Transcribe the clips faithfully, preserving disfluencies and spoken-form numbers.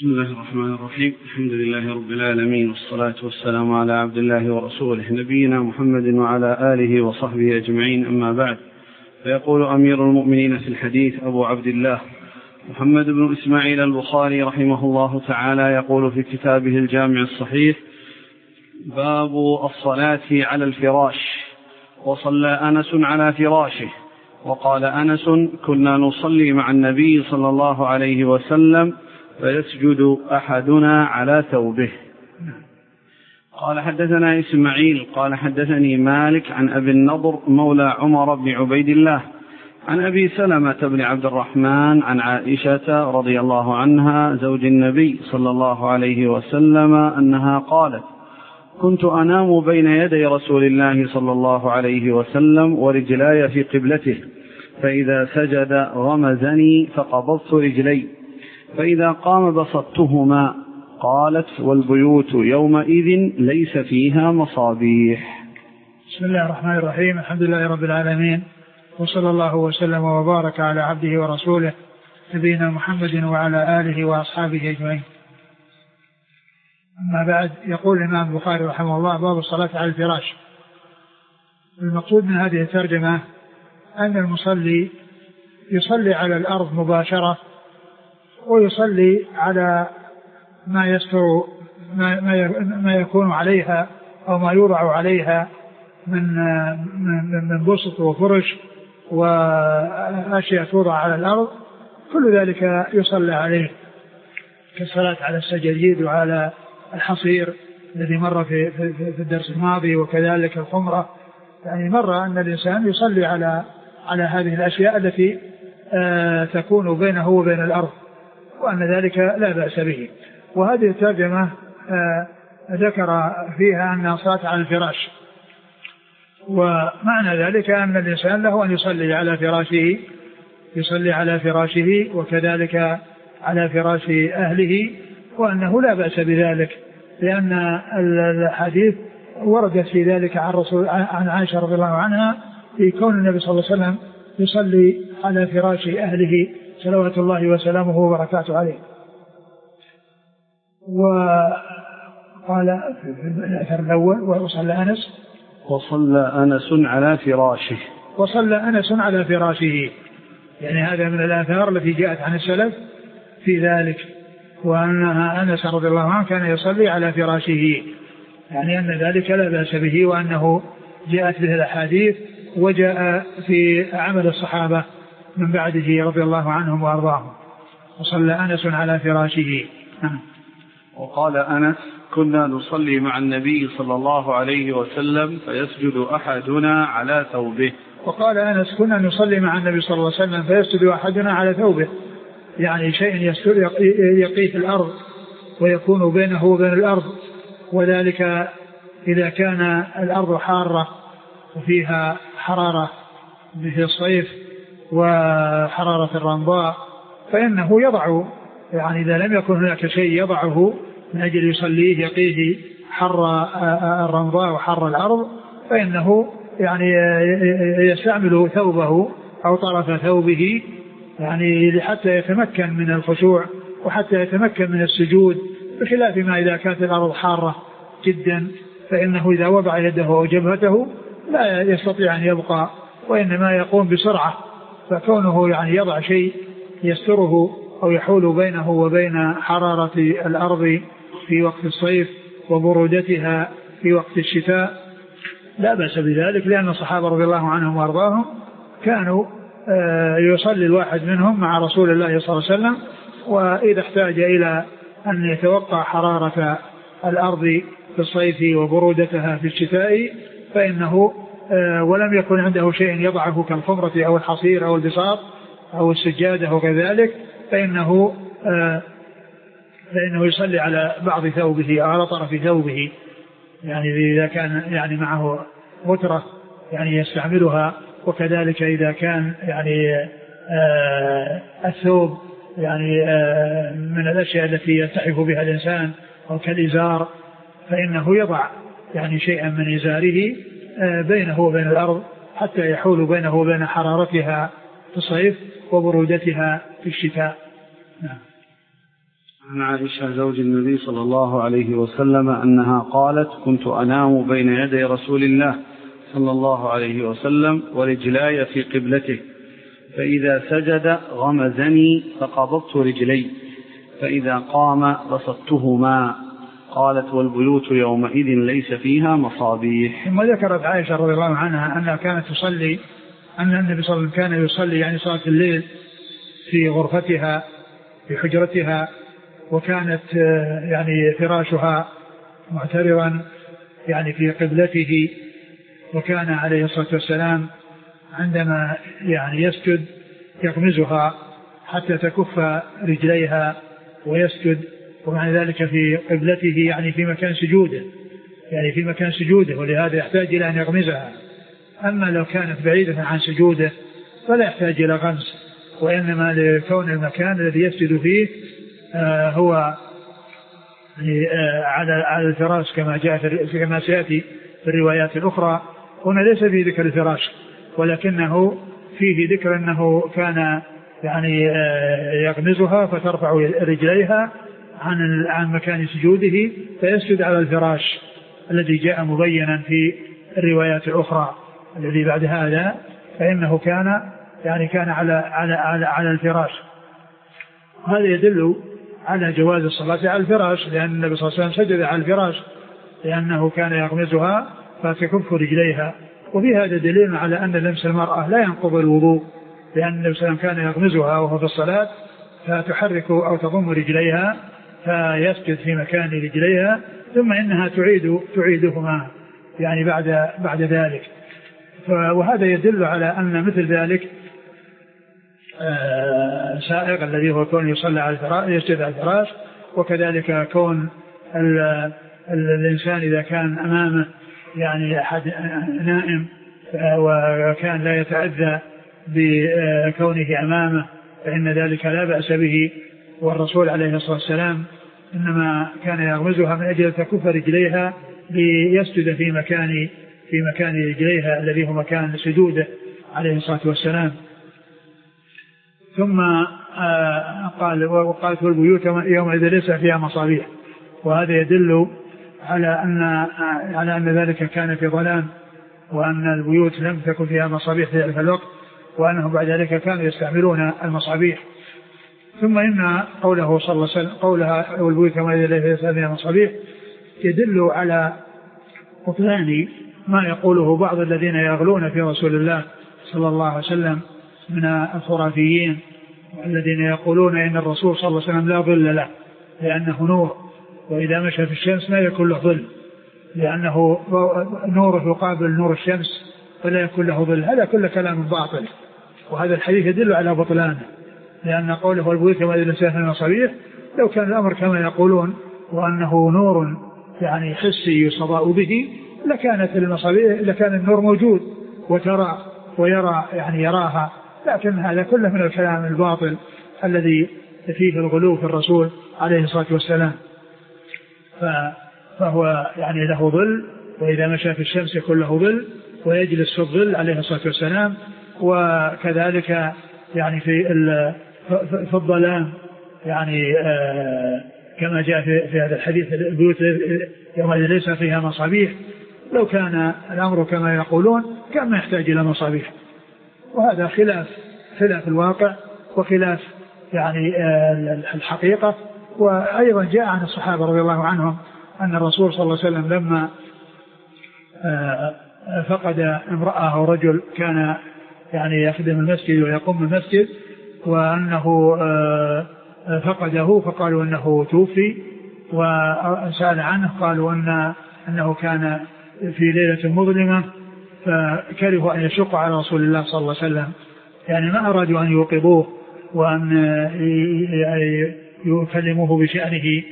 بسم الله الرحمن الرحيم. الحمد لله رب العالمين، والصلاة والسلام على عبد الله ورسوله نبينا محمد وعلى آله وصحبه أجمعين، أما بعد. فيقول أمير المؤمنين في الحديث أبو عبد الله محمد بن إسماعيل البخاري رحمه الله تعالى، يقول في كتابه الجامع الصحيح: باب الصلاة على الفراش. وصلى أنس على فراشه. وقال أنس: كنا نصلي مع النبي صلى الله عليه وسلم فيسجد أحدنا على ثوبه. قال: حدثنا إسماعيل قال حدثني مالك عن أبي النضر مولى عمر بن عبيد الله عن أبي سلمة بن عبد الرحمن عن عائشة رضي الله عنها زوج النبي صلى الله عليه وسلم أنها قالت: كنت أنام بين يدي رسول الله صلى الله عليه وسلم ورجلاي في قبلته، فإذا سجد غمزني فقبضت رجلي، فإذا قام بسطتهما. قالت: والبيوت يومئذ ليس فيها مصابيح. بسم الله الرحمن الرحيم. الحمد لله رب العالمين، وصلى الله وسلم وبارك على عبده ورسوله نبينا محمد وعلى آله وأصحابه أجمعين. أما بعد، يقول الإمام البخاري رحمه الله: باب الصلاة على الفراش. المقصود من هذه الترجمة أن المصلي يصلي على الأرض مباشرة، ويصلي على ما يستر ما يكون عليها أو ما يوضع عليها من من بسط وفرش وأشياء توضع على الأرض، كل ذلك يصلى عليه، كالصلاة على السجاجيد وعلى الحصير الذي مر في في الدرس الماضي، وكذلك الخمرة. يعني مر أن الإنسان يصلي على على هذه الأشياء التي آه تكون بينه وبين الأرض، وأن ذلك لا بأس به. وهذه الترجمة آه ذكر فيها أن الصلاة على الفراش، ومعنى ذلك أن الإنسان له أن يصلي على فراشه يصلي على فراشه وكذلك على فراش أهله، وأنه لا بأس بذلك، لأن الحديث وردت في ذلك عن رسول عن عائشة رضي الله عنها في كون النبي صلى الله عليه وسلم يصلي على فراش أهله صلوات الله وسلامه وبركاته عليه. وقال في الأثر الأول: وصلى أنس وصلى أنس على فراشه وصلى أنس على فراشه يعني هذا من الآثار التي جاءت عن السلف في ذلك، وأنها أنس رضي الله عنه كان يصلي على فراشه، يعني أن ذلك لا بأس به، وأنه جاءت به الأحاديث وجاء في عمل الصحابة من بعده رضي الله عنهم وأرضاهم. وصلى أنس على فراشه. وقال أنس: كنا نصلي مع النبي صلى الله عليه وسلم فيسجد أحدنا على ثوبه. وقال أنس: كنا نصلي مع النبي صلى الله عليه وسلم فيسجد أحدنا على ثوبه، يعني شيء يقيه في الأرض ويكون بينه وبين الأرض، وذلك إذا كان الأرض حارة وفيها حرارة مثل الصيف وحرارة الرمضاء، فإنه يضع، يعني إذا لم يكن هناك شيء يضعه من أجل يصليه يقيه حر الرمضاء وحر الأرض، فإنه يعني يستعمل ثوبه أو طرف ثوبه، يعني حتى يتمكن من الخشوع وحتى يتمكن من السجود، بخلاف ما إذا كانت الأرض حارة جدا، فإنه إذا وضع يده أو جبهته لا يستطيع أن يبقى، وإنما يقوم بسرعة. فكونه يعني يضع شيء يستره أو يحول بينه وبين حرارة الأرض في وقت الصيف وبرودتها في وقت الشتاء لا بأس بذلك، لأن الصحابة رضي الله عنهم وأرضاهم كانوا يصلي الواحد منهم مع رسول الله صلى الله عليه وسلم، وإذا احتاج إلى أن يتوقع حرارة الأرض في الصيف وبرودتها في الشتاء فإنه ولم يكن عنده شيء يضعه كالخمرة أو الحصير أو البساط أو السجادة وكذلك، فإنه فإنه يصلي على بعض ثوبه أو على طرف ثوبه، يعني إذا كان يعني معه غترة يعني يستعملها، وكذلك إذا كان يعني آه الثوب يعني آه من الأشياء التي يلتحف بها الإنسان أو كالإزار، فإنه يضع يعني شيئا من إزاره آه بينه وبين الأرض حتى يحول بينه وبين حرارتها في الصيف وبرودتها في الشتاء. نعم. عن عائشة زوج النبي صلى الله عليه وسلم أنها قالت: كنت أنام بين يدي رسول الله صلى الله عليه وسلم ورجلاي في قبلته، فإذا سجد غمزني فقبضت رجلي، فإذا قام بسطتهما. قالت: والبيوت يومئذ ليس فيها مصابيح. ثم ذكرت عائشة رضي الله عنها أنها كانت تصلي، أن النبي صلى الله عليه وسلم كان يصلي يعني صلاة الليل في غرفتها في حجرتها، وكانت يعني فراشها معترضا يعني في قبلته، وكان عليه الصلاة والسلام عندما يعني يسجد يغمزها حتى تكف رجليها ويسجد، ومع ذلك في قبلته يعني في مكان سجوده يعني في مكان سجوده ولهذا يحتاج إلى أن يغمزها. أما لو كانت بعيدة عن سجوده فلا يحتاج إلى غمز، وإنما لكون المكان الذي يسجد فيه آه هو آه على على الفراش كما جاء في كما سيأتي في الروايات الأخرى. هنا ليس فيه ذكر الفراش، ولكنه فيه ذكر أنه كان يعني آه يغمزها فترفع رجليها عن عن مكان سجوده فيسجد على الفراش الذي جاء مبينا في الروايات الأخرى. الذي بعد هذا فإنه كان يعني كان على على على, على الفراش. هذا يدل على جواز الصلاة على الفراش، لأن النبي صلى الله عليه وسلم سجد على الفراش لأنه كان يغمزها فتكف رجليها. وفي هذا دليل على أن لمس المرأة لا ينقض الوضوء، لأن النبي صلى الله عليه وسلم كان يغمزها وهو في الصلاة فتحرك أو تضم رجليها فيسجد في مكان رجليها، ثم إنها تعيد تعيدهما يعني بعد بعد ذلك. وهذا يدل على أن مثل ذلك سائق الذي هو كون يصلى على الفراش يسجد على الفراش، وكذلك كون الإنسان إذا كان أمامه يعني أحد نائم وكان لا يتأذى بكونه أمامه فإن ذلك لا بأس به. والرسول عليه الصلاة والسلام إنما كان يغمزها من أجل تكف رجليها ليسجد في مكان في مكان رجليها الذي هو مكان سجوده عليه الصلاة والسلام. ثم قال: وقالت: والبيوت يومئذ ليس فيها مصابيح. وهذا يدل على أن على أن ذلك كان في ظلام، وأن البيوت لم تكن فيها مصابيح في ذلك الوقت، وأنهم بعد ذلك كانوا يستعملون المصابيح. ثم إن قوله صلى الله عليه وسلم قولها: والبيوت يومئذ ليس فيها مصابيح يدل على بطلان ما يقوله بعض الذين يغلون في رسول الله صلى الله عليه وسلم من الخرافيين، الذين يقولون إن الرسول صلى الله عليه وسلم لا ظل له لأنه نور، وإذا مشى في الشمس لا يكون له ظل لأنه نوره يقابل نور الشمس فلا يكون له ظل. هذا كل كلام باطل، وهذا الحديث يدل على بطلانه، لأن قوله: والبيوت يومئذ ليس فيها مصابيح لو كان الأمر كما يقولون وأنه نور يعني حسي يستضاء به لكانت المصابيح لكان النور موجود وترى ويرى يعني يراها، لكن هذا كله من الكلام الباطل الذي فيه الغلو في الرسول عليه الصلاة والسلام. فهو يعني له ظل، وإذا مشى في الشمس يكون له ظل ويجلس في الظل عليه الصلاة والسلام. وكذلك يعني في في الظلام يعني آه كما جاء في, في هذا الحديث: البيوت يومئذ ليس فيها مصابيح. لو كان الأمر كما يقولون كان ما يحتاج إلى مصابيح، وهذا خلاف خلاف الواقع وخلاف يعني آه الحقيقة. وأيضا جاء عن الصحابة رضي الله عنهم أن الرسول صلى الله عليه وسلم لما آه فقد امرأة أو رجل كان يعني يخدم المسجد ويقوم المسجد، وأنه آه فقده فقالوا أنه توفي، وسأل عنه قالوا أن أنه كان في ليلة مظلمة فكرهوا أن يشق على رسول الله صلى الله عليه وسلم، يعني ما أرادوا أن يوقظوه وأن يكلموه بشأنه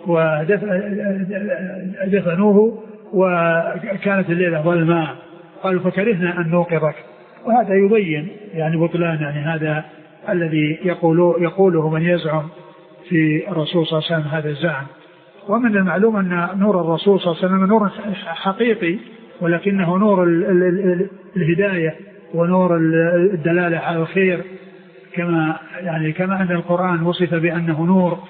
ودفنوه، وكانت الليلة ظلماء قالوا فكرهنا أن نوقظك. وهذا يبين يعني بطلان يعني هذا الذي يقوله, يقوله من يزعم في الرسول صلى الله عليه وسلم هذا الزعم. ومن المعلوم أن نور الرسول صلى الله عليه وسلم نور حقيقي، ولكنه نور ال ال ال الهداية ونور الدلالة على الخير، كما يعني كما أن القرآن وصف بأنه نور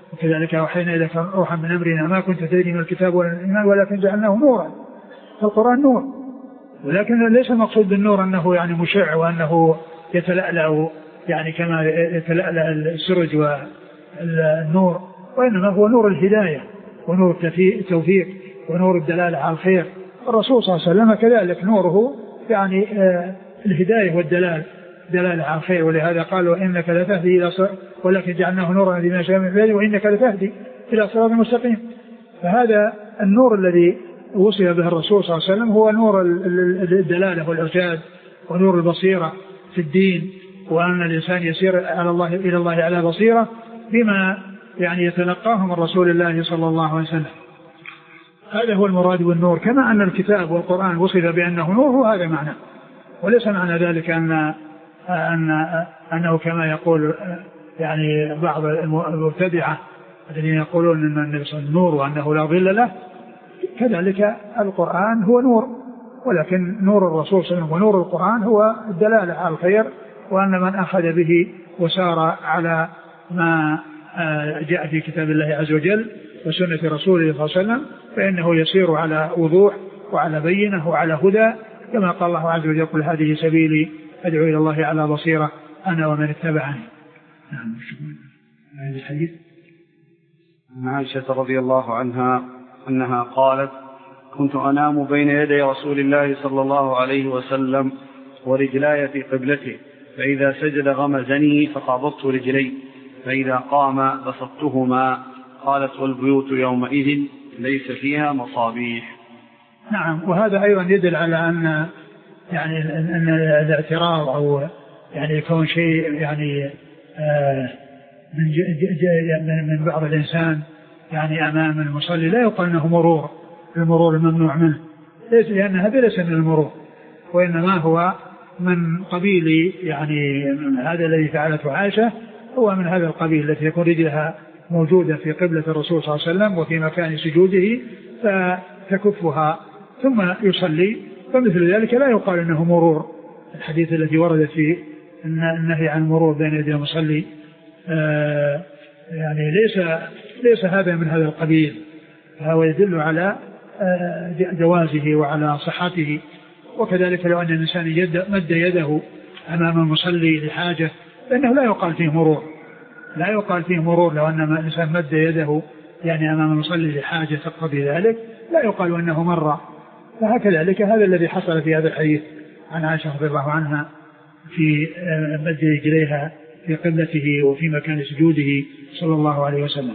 وكذلك أوحينا إليك روحا من أمرنا ما كنت تدري من الكتاب ولا الإيمان ولكن جعلناه نورا. فالقرآن نور، ولكن ليس المقصود بالنور أنه يعني مشع وأنه يتلألأ يعني كما يتلألأ السرج والنور، وإنما هو نور الهداية ونور التوفيق ونور الدلالة على الخير. الرسول صلى الله عليه وسلم كذلك نوره يعني الهداية والدلالة دلالة على الخير، ولهذا قالوا إنك لتهدي إلى صراط ولكن جعلناه نورا لمن شاء من عباده وإنك لتهدي إلى صراط مستقيم. فهذا النور الذي وصف به الرسول صلى الله عليه وسلم هو نور الدلالة والإرشاد ونور البصيرة في الدين، وأن الإنسان يسير على الله إلى الله على بصيرة بما يعني يتلقاه من رسول الله صلى الله عليه وسلم. هذا هو المراد بالنور، كما أن الكتاب والقرآن وصف بأنه نور وهذا معنى، وليس معنى ذلك أن أن أنه كما يقول يعني بعض المبتدعة الذين يقولون أن النبي صلى الله عليه وسلم نور وأنه لا ظل له. كذلك القرآن هو نور، ولكن نور الرسول صلى الله عليه وسلم ونور القرآن هو الدلالة على الخير، وأن من أخذ به وسار على ما جاء في كتاب الله عز وجل وسنة رسوله صلى الله عليه وسلم فإنه يسير على وضوح وعلى بينة وعلى هدى، كما قال الله عز وجل قل هذه سبيلي أدعو إلى الله على بصيرة أنا ومن اتبعني. نعم. هذا الحديث عن عائشة رضي الله عنها أنها قالت كنت أنام بين يدي رسول الله صلى الله عليه وسلم ورجلاي في قبلته، فإذا سجد غمزني فقبضت رجلي، فإذا قام بسطتهما. قالت والبيوت يومئذ ليس فيها مصابيح. نعم. وهذا أيضا يدل على أن يعني أن الاعتراض أو يعني يكون شيء يعني آه من من بعض الإنسان يعني أمام المصلي لا يقال أنه مرور، المرور الممنوع منه، لأن هذا ليس من المرور، وإنما هو من قبيل يعني هذا الذي فعلته عائشة هو من هذا القبيل التي يكون رجلها موجودة في قبلة الرسول صلى الله عليه وسلم وفي مكان سجوده فتكفها ثم يصلي، فمثل ذلك لا يقال أنه مرور. الحديث الذي وردت فيه النهي عن المرور بين يدي المصلي آه يعني ليس ليس هذا من هذا القبيل، فهو يدل على آه جوازه وعلى صحته. وكذلك لو أن الإنسان يد مد يده أمام المصلي لحاجة فإنه لا يقال فيه مرور، لا يقال فيه مرور لو أن الإنسان مد يده يعني أمام المصلي لحاجة تقتضي ذلك لا يقال أنه مر. فهكذلك هذا الذي حصل في هذا الحديث عن عائشة رضي الله عنها في مد رجليها في قبلته وفي مكان سجوده صلى الله عليه وسلم.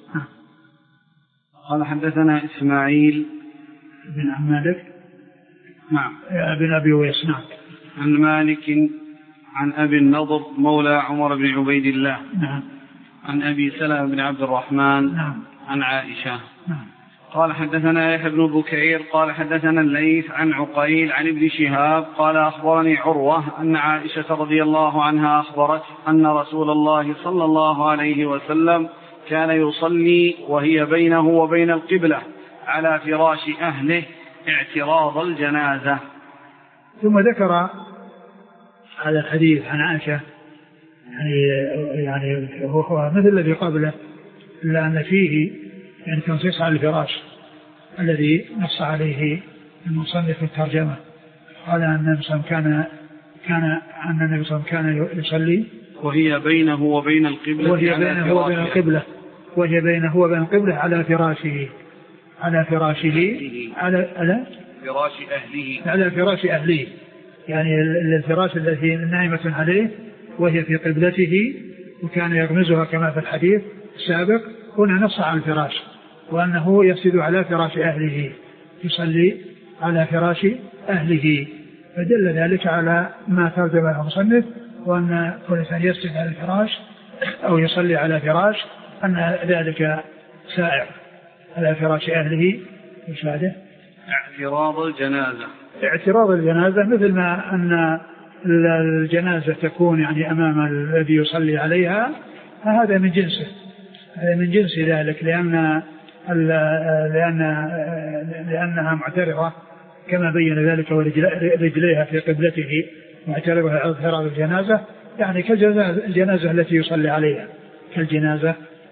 قال حدثنا إسماعيل بن عم مالك نعم بن أبي ويس نعم عن مالك عن أبي النضر مولى عمر بن عبيد الله نعم عن أبي سلمة بن عبد الرحمن نعم عن عائشة نعم. قال حدثنا يحيى بن بكير قال حدثنا الليث عن عقيل عن ابن شهاب قال أخبرني عروة أن عائشة رضي الله عنها أخبرت أن رسول الله صلى الله عليه وسلم كان يصلي وهي بينه وبين القبلة على فراش أهله اعتراض الجنازة. ثم ذكر هذا الحديث عن عائشة يعني يعني هو مثل الذي قبله إلا أن فيه يعني تنصيص على الفراش الذي نص عليه المصنف في الترجمة. قال أن النبي صلى الله عليه وسلم كان كان أن النبي صلى الله عليه وسلم كان يصلي وهي بينه وبين القبلة وهي بينه وبين القبلة وهي بينه وبين القبلة على فراشه على فراشه على على فراش أهله على فراش أهله يعني الفراش الذي نائمة عليه وهي في قبلته وكان يغمزها كما في الحديث السابق. هنا نص على الفراش وأنه يسجد على فراش أهله يصلي على فراش أهله، فدل ذلك على ما ترجمه المصنف وأن كل إنسان يسجد على الفراش أو يصلي على فراش أن ذلك سائر على فراش أهله. مشاهده اعتراض الجنازة اعتراض الجنازة مثل ما أن الجنازة تكون يعني أمام الذي يصلي عليها هذا من جنسه هذا من جنس ذلك لأن لأن لأنها معترضة كما بين ذلك ورجليها في قبلته معترضة على اعتراض الجنازة يعني كالجنازة التي يصلي عليها كالجنازة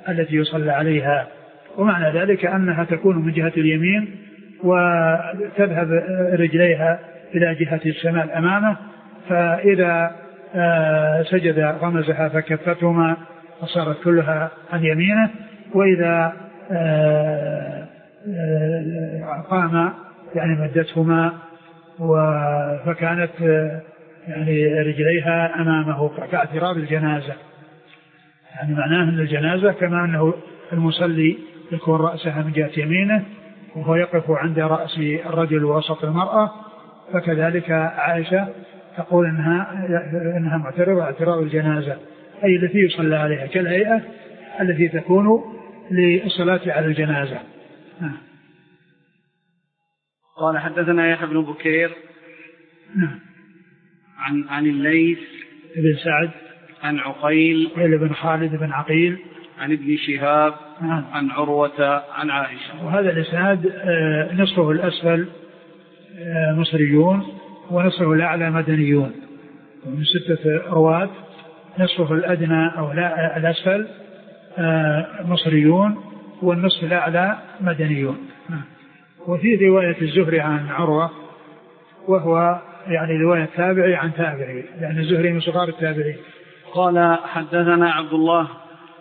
التي يصلى عليها. ومعنى ذلك أنها تكون من جهة اليمين وتذهب رجليها إلى جهة الشمال أمامه، فإذا سجد غمزها فكفتهما فصارت كلها عن يمينه، وإذا قام يعني مدتهما فكانت يعني رجليها أمامه كاعتراض الجنازة. يعني معناه أن الجنازة كما أنه المصلي يكون رأسها من جهة يمينه وهو يقف عند رأس الرجل ووسط المرأة، فكذلك عائشة تقول إنها, إنها معترضة اعتراض الجنازة، أي التي يصلى عليها كالهيئة التي تكون للصلاة على الجنازة. قال حدثنا يحيى بن بكير نعم. عن عن الليث بن سعد عن عقيل بن خالد بن عقيل عن ابن شهاب نعم. عن عروة عن عائشة. وهذا الإسناد نصفه الأسفل مصريون ونصفه الأعلى مدنيون، من ستة رواة، نصفه الأدنى أو لا الأسفل مصريون والنصف الأعلى مدنيون. وفي رواية الزهري عن عروة وهو يعني رواية تابعي عن تابعي، يعني الزهري من صغار التابعين. قال حدثنا عبد الله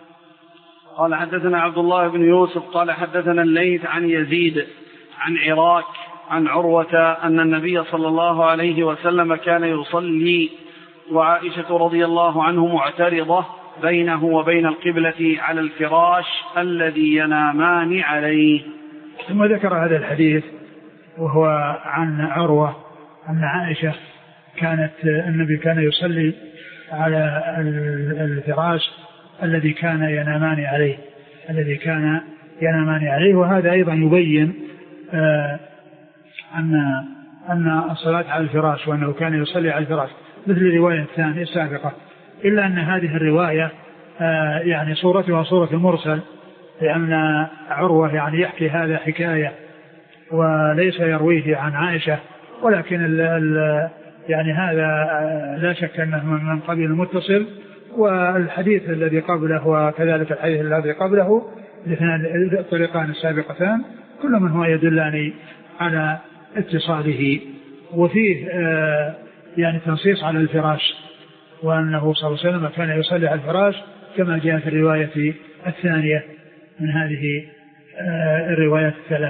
قال حدثنا عبد الله بن يوسف قال حدثنا الليث عن يزيد عن عراك عن عروة أن النبي صلى الله عليه وسلم كان يصلي وعائشة رضي الله عنه معترضة بينه وبين القبلة على الفراش الذي ينامان عليه. ثم ذكر هذا الحديث وهو عن عروة أن عائشة كانت النبي كان يصلي على الفراش الذي كان ينامان عليه الذي كان ينامان عليه وهذا أيضا يبين آه أن أن الصلاة على الفراش وأنه كان يصلي على الفراش مثل الرواية الثانية السابقة، إلا أن هذه الرواية آه يعني صورتها صورة المرسل، لأن عروة يعني يحكي هذا حكاية وليس يرويه عن عائشة، ولكن ال ال يعني هذا لا شك أنه من قبيل المتصل، والحديث الذي قبله وكذلك الحديث الذي قبله الاثنان الطريقان السابقتان كل من هو يدلان على اتصاله. وفيه آه يعني تنصيص على الفراش، وأنه صلى الله عليه وسلم كان يصلي على الفراش كما جاء في الرواية الثانية من هذه آه الروايات الثلاث.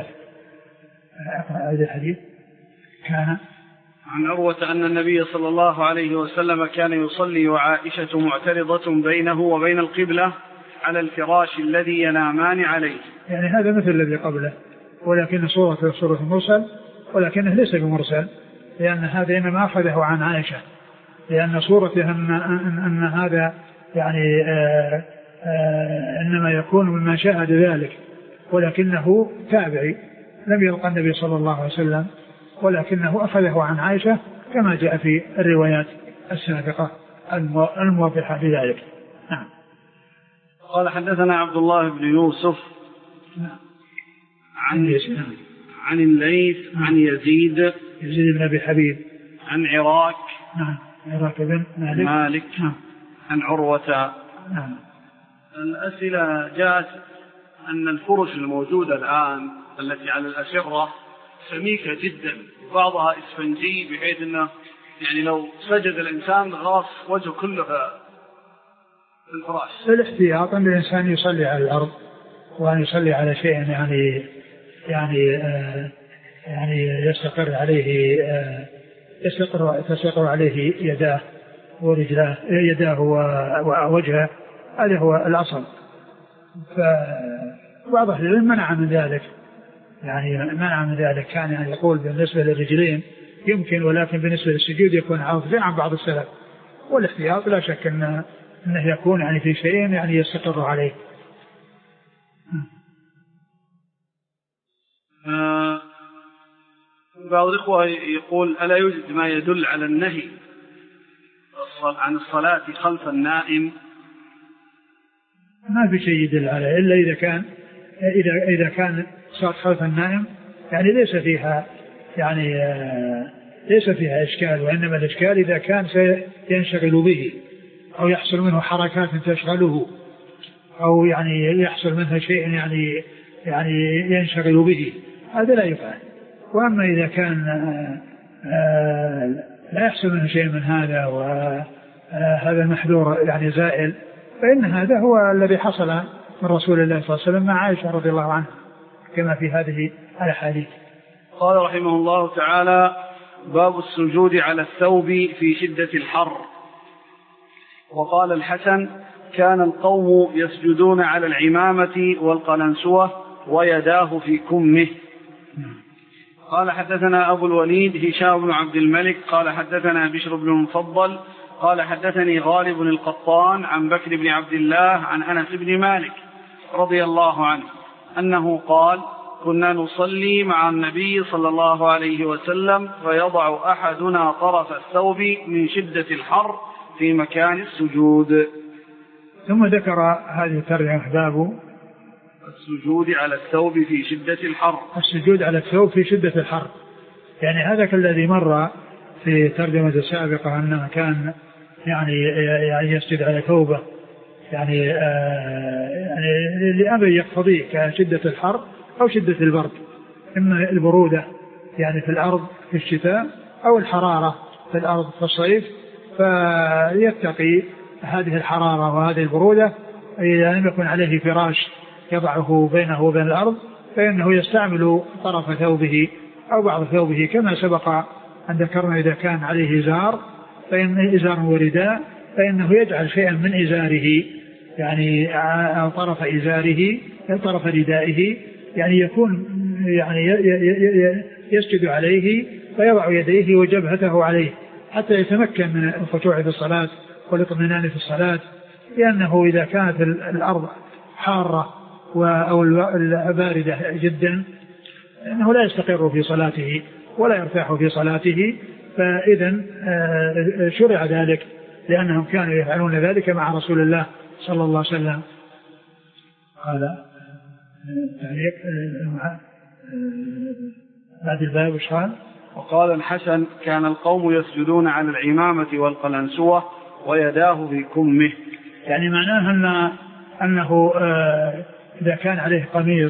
هذا الحديث كان عن عروة أن النبي صلى الله عليه وسلم كان يصلي وعائشة معترضة بينه وبين القبلة على الفراش الذي ينامان عليه. يعني هذا مثل الذي قبله، ولكن صورة صورة المرسل، ولكنه ليس بمرسل، لأن هذا إنما أخذه عن عائشة، لأن صورته أن, أن, أن هذا يعني آآ آآ إنما يكون ممن شاهد ذلك، ولكنه تابعي لم يلقى النبي صلى الله عليه وسلم، ولكنه أخذه عن عائشة كما جاء في الروايات السابقة الموضحة في ذلك. نعم. قال حدثنا عبد الله بن يوسف نعم. عن عن الليث عن يزيد يزيد بن أبي حبيب عن عراك نعم عراك بن مالك, مالك نعم. عن عروة. نعم. الأسئلة جاءت أن الفرش الموجودة الآن التي على الأسرة سميكة جدا وبعضها إسفنجي بحيث أنه يعني لو سجد الإنسان غاص وجهه كله في الفراش. الاحتياط أن الإنسان يصلي على الأرض وأن يصلي على شيء يعني يعني آه يعني يستقر عليه آه يستقر تستقر عليه يداه ورجلاه يداه ووجهه، هذا هو الأصل. فبعض أهل العلم منع من ذلك، يعني منع من ذلك، كان يعني يقول بالنسبة للرجلين يمكن، ولكن بالنسبة للسجود يكون عاطفين عن بعض السلف. والاحتياط لا شك أن أنه يكون يعني في شيء يعني يستقر عليه. آه بعض الإخوة يقول ألا يوجد ما يدل على النهي عن الصلاة خلف النائم؟ ما في شيء يدل عليه إلا إذا كان إذا إذا كان صلاة خلف النائم يعني ليس فيها يعني آه ليس فيها إشكال، وإنما الإشكال إذا كان سينشغل به أو يحصل منه حركات تشغله أو يعني يحصل منها شيء يعني يعني ينشغل به، هذا لا يفعل. وأما إذا كان لا يحصل منه شيء من هذا وهذا المحذور يعني زائل، فإن هذا هو الذي حصل من رسول الله صلى الله عليه وسلم مع عائشة رضي الله عنها كما في هذه الأحاديث. قال رحمه الله تعالى: باب السجود على الثوب في شدة الحر. وقال الحسن: كان القوم يسجدون على العمامة والقلنسوة ويداه في كمه. قال حدثنا أبو الوليد هشام بن عبد الملك قال حدثنا بشر بن المفضل قال حدثني غالب القطان عن بكر بن عبد الله عن أنس بن مالك رضي الله عنه أنه قال: كنا نصلي مع النبي صلى الله عليه وسلم فيضع أحدنا طرف الثوب من شدة الحر في مكان السجود. ثم ذكر هذه الترجمة: باب السجود على الثوب في شدة الحر. السجود على الثوب في شدة الحر، يعني هذا كالذي مر في ترجمة السابقة أنه كان يعني يعني يسجد على ثوبه يعني آه يعني لأمر يقتضيه كشدة الحر أو شدة البرد، إما البرودة يعني في الأرض في الشتاء أو الحرارة في الأرض في الصيف، فيتقي هذه الحرارة وهذه البرودة. إذا لم يكن عليه فراش يضعه بينه وبين الأرض فإنه يستعمل طرف ثوبه أو بعض ثوبه كما سبق أن ذكرنا. إذا كان عليه إزار فإن إزار ورداء فإنه يجعل شيئا من إزاره يعني أو طرف إزاره طرف ردائه يعني يكون يعني يسجد عليه فيضع يديه وجبهته عليه حتى يتمكن من الخشوع في الصلاة والاطمئنان في الصلاة، لأنه إذا كانت الأرض حارة أو باردة جدا أنه لا يستقر في صلاته ولا يرتاح في صلاته. فإذا شرع ذلك لأنهم كانوا يفعلون ذلك مع رسول الله صلى الله عليه وسلم. هذا بعد الباب وش قال؟ وقال الحسن: كان القوم يسجدون على العمامة والقلنسوة ويداه في كمه. يعني معناه أن أنه إذا كان عليه قميص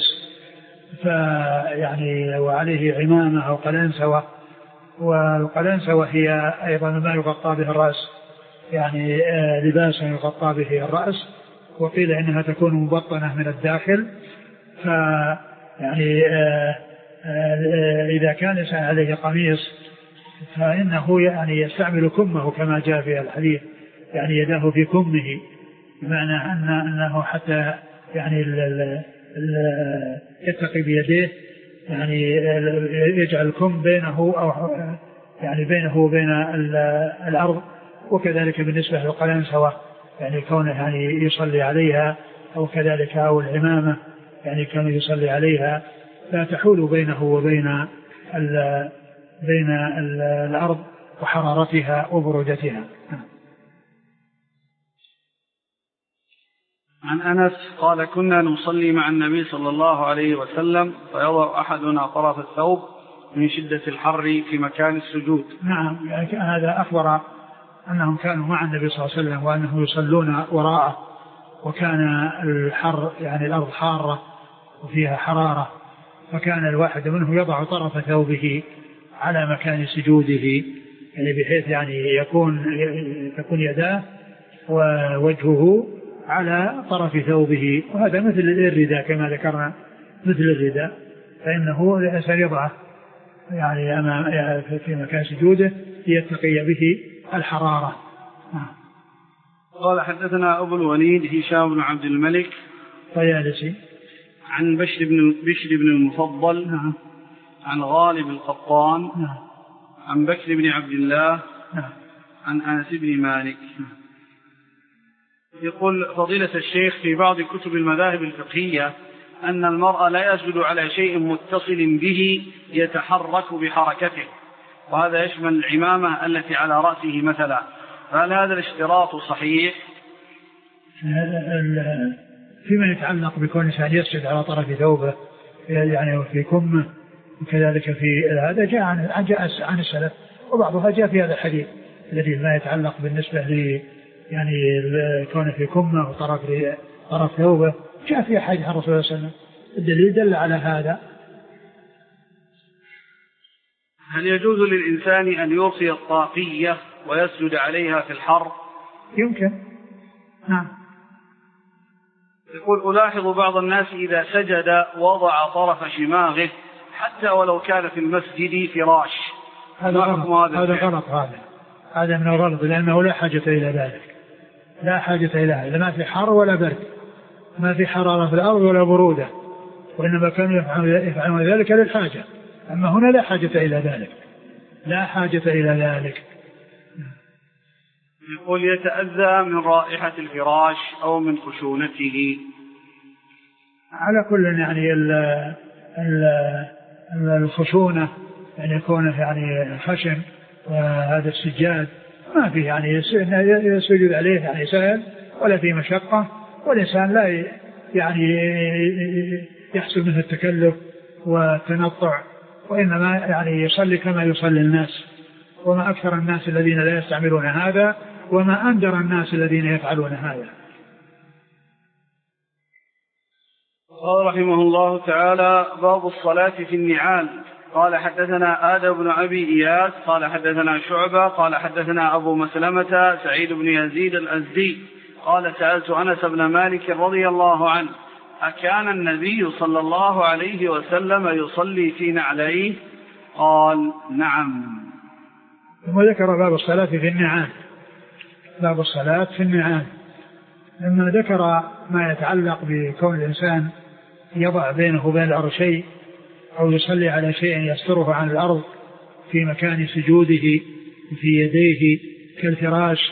فيعني وعليه عمامة أو قلنسوة، والقلنسوة هي أيضا ما يغطى به الرأس يعني لباسا يغطى به الرأس، وقيل إنها تكون مبطنة من الداخل. فيعني إذا كان الإنسان عليه قميص فإنه يعني يستعمل كمه كما جاء في الحديث، يعني يداه في كمه، بمعنى أن أنه حتى يعني ال ال ال يتقي بيديه يعني يجعل الكم بينه أو يعني بينه وبين الأرض. وكذلك بالنسبة للقلنسوة يعني كونه يعني يصلي عليها، أو كذلك أو العمامة يعني كونه يصلي عليها، لا تحول بينه وبين ال بين ال الأرض وحرارتها وبرودتها. عن أنس قال: كنا نصلي مع النبي صلى الله عليه وسلم فيضع أحدنا طرف الثوب من شدة الحر في مكان السجود. نعم، يعني هذا أخبر أنهم كانوا مع النبي صلى الله عليه وسلم وأنهم يصلون وراءه، وكان الحر يعني الأرض حارة وفيها حرارة، فكان الواحد منه يضع طرف ثوبه على مكان سجوده يعني بحيث يعني يكون تكون يداه ووجهه على طرف ثوبه، وهذا مثل الرداء كما ذكرنا، مثل الرداء، فإنه الإنسان يضعه يعني أمام في مكان سجوده ليتقي به الحرارة. قال حدثنا أبو الوليد هشام بن عبد الملك طيالسي عن بشر بن بشر بن المفضل نعم. عن غالب القطان نعم. عن بكر بن عبد الله نعم. عن أنس بن مالك. يقول فضيلة الشيخ: في بعض كتب المذاهب الفقهية أن المرء لا يسجد على شيء متصل به يتحرك بحركته، وهذا يشمل العمامة التي على رأسه مثلا، فهل هذا الاشتراط صحيح؟ فيما يتعلق بكون الإنسان يسجد على طرف ثوبه يعني في كمه، وكذلك في هذا جاء عن جاء عن السلف، وبعضها جاء في هذا الحديث الذي ما يتعلق بالنسبة ل يعني كونه في كمه وطرف طرف ثوبه. جاء في حديث عن الرسول صلى الله عليه وسلم الدليل دل على هذا. هل يجوز للإنسان أن يرخي الطاقية ويسجد عليها في الحر؟ يمكن، نعم. يقول ألاحظ بعض الناس إذا سجد وضع طرف شماغه حتى ولو كان في المسجد فراش. هذا غلط، هذا غلط، هذا هذا من الغلط، لأنه لا حاجة إلى ذلك، لا حاجة إلى هذا. ما في حر ولا برد، ما في حرارة في الأرض ولا برودة، وإنما كانوا يفعلون ذلك للحاجة. أما هنا لا حاجة إلى ذلك، لا حاجة إلى ذلك. يقول يتأذى من رائحة الفراش أو من خشونته. على كل يعني ال ال الخشونة يعني يكون يعني خشن، وهذا السجاد ما فيه يعني يسجد عليه يعني سهل ولا فيه مشقة، والإنسان لا يعني يحصل منه التكلف والتنطع، وإنما يعني يصلي كما يصلي الناس. وما أكثر الناس الذين لا يستعملون هذا، وما أندر الناس الذين يفعلون هذا. قال رحمه الله تعالى: باب الصلاة في النعال. قال حدثنا آدم بن أبي إياس قال حدثنا شعبة قال حدثنا أبو مسلمة سعيد بن يزيد الأزدي قال سألت أنس بن مالك رضي الله عنه: أكان النبي صلى الله عليه وسلم يصلي في نعليه؟ قال: نعم. ثم ذكر باب الصلاة في النعال. باب الصلاة في النعال لما ذكر ما يتعلق بكون الإنسان يضع بينه وبين الأرض شيء، أو يصلي على شيء يستره عن الأرض في مكان سجوده في يديه كالفراش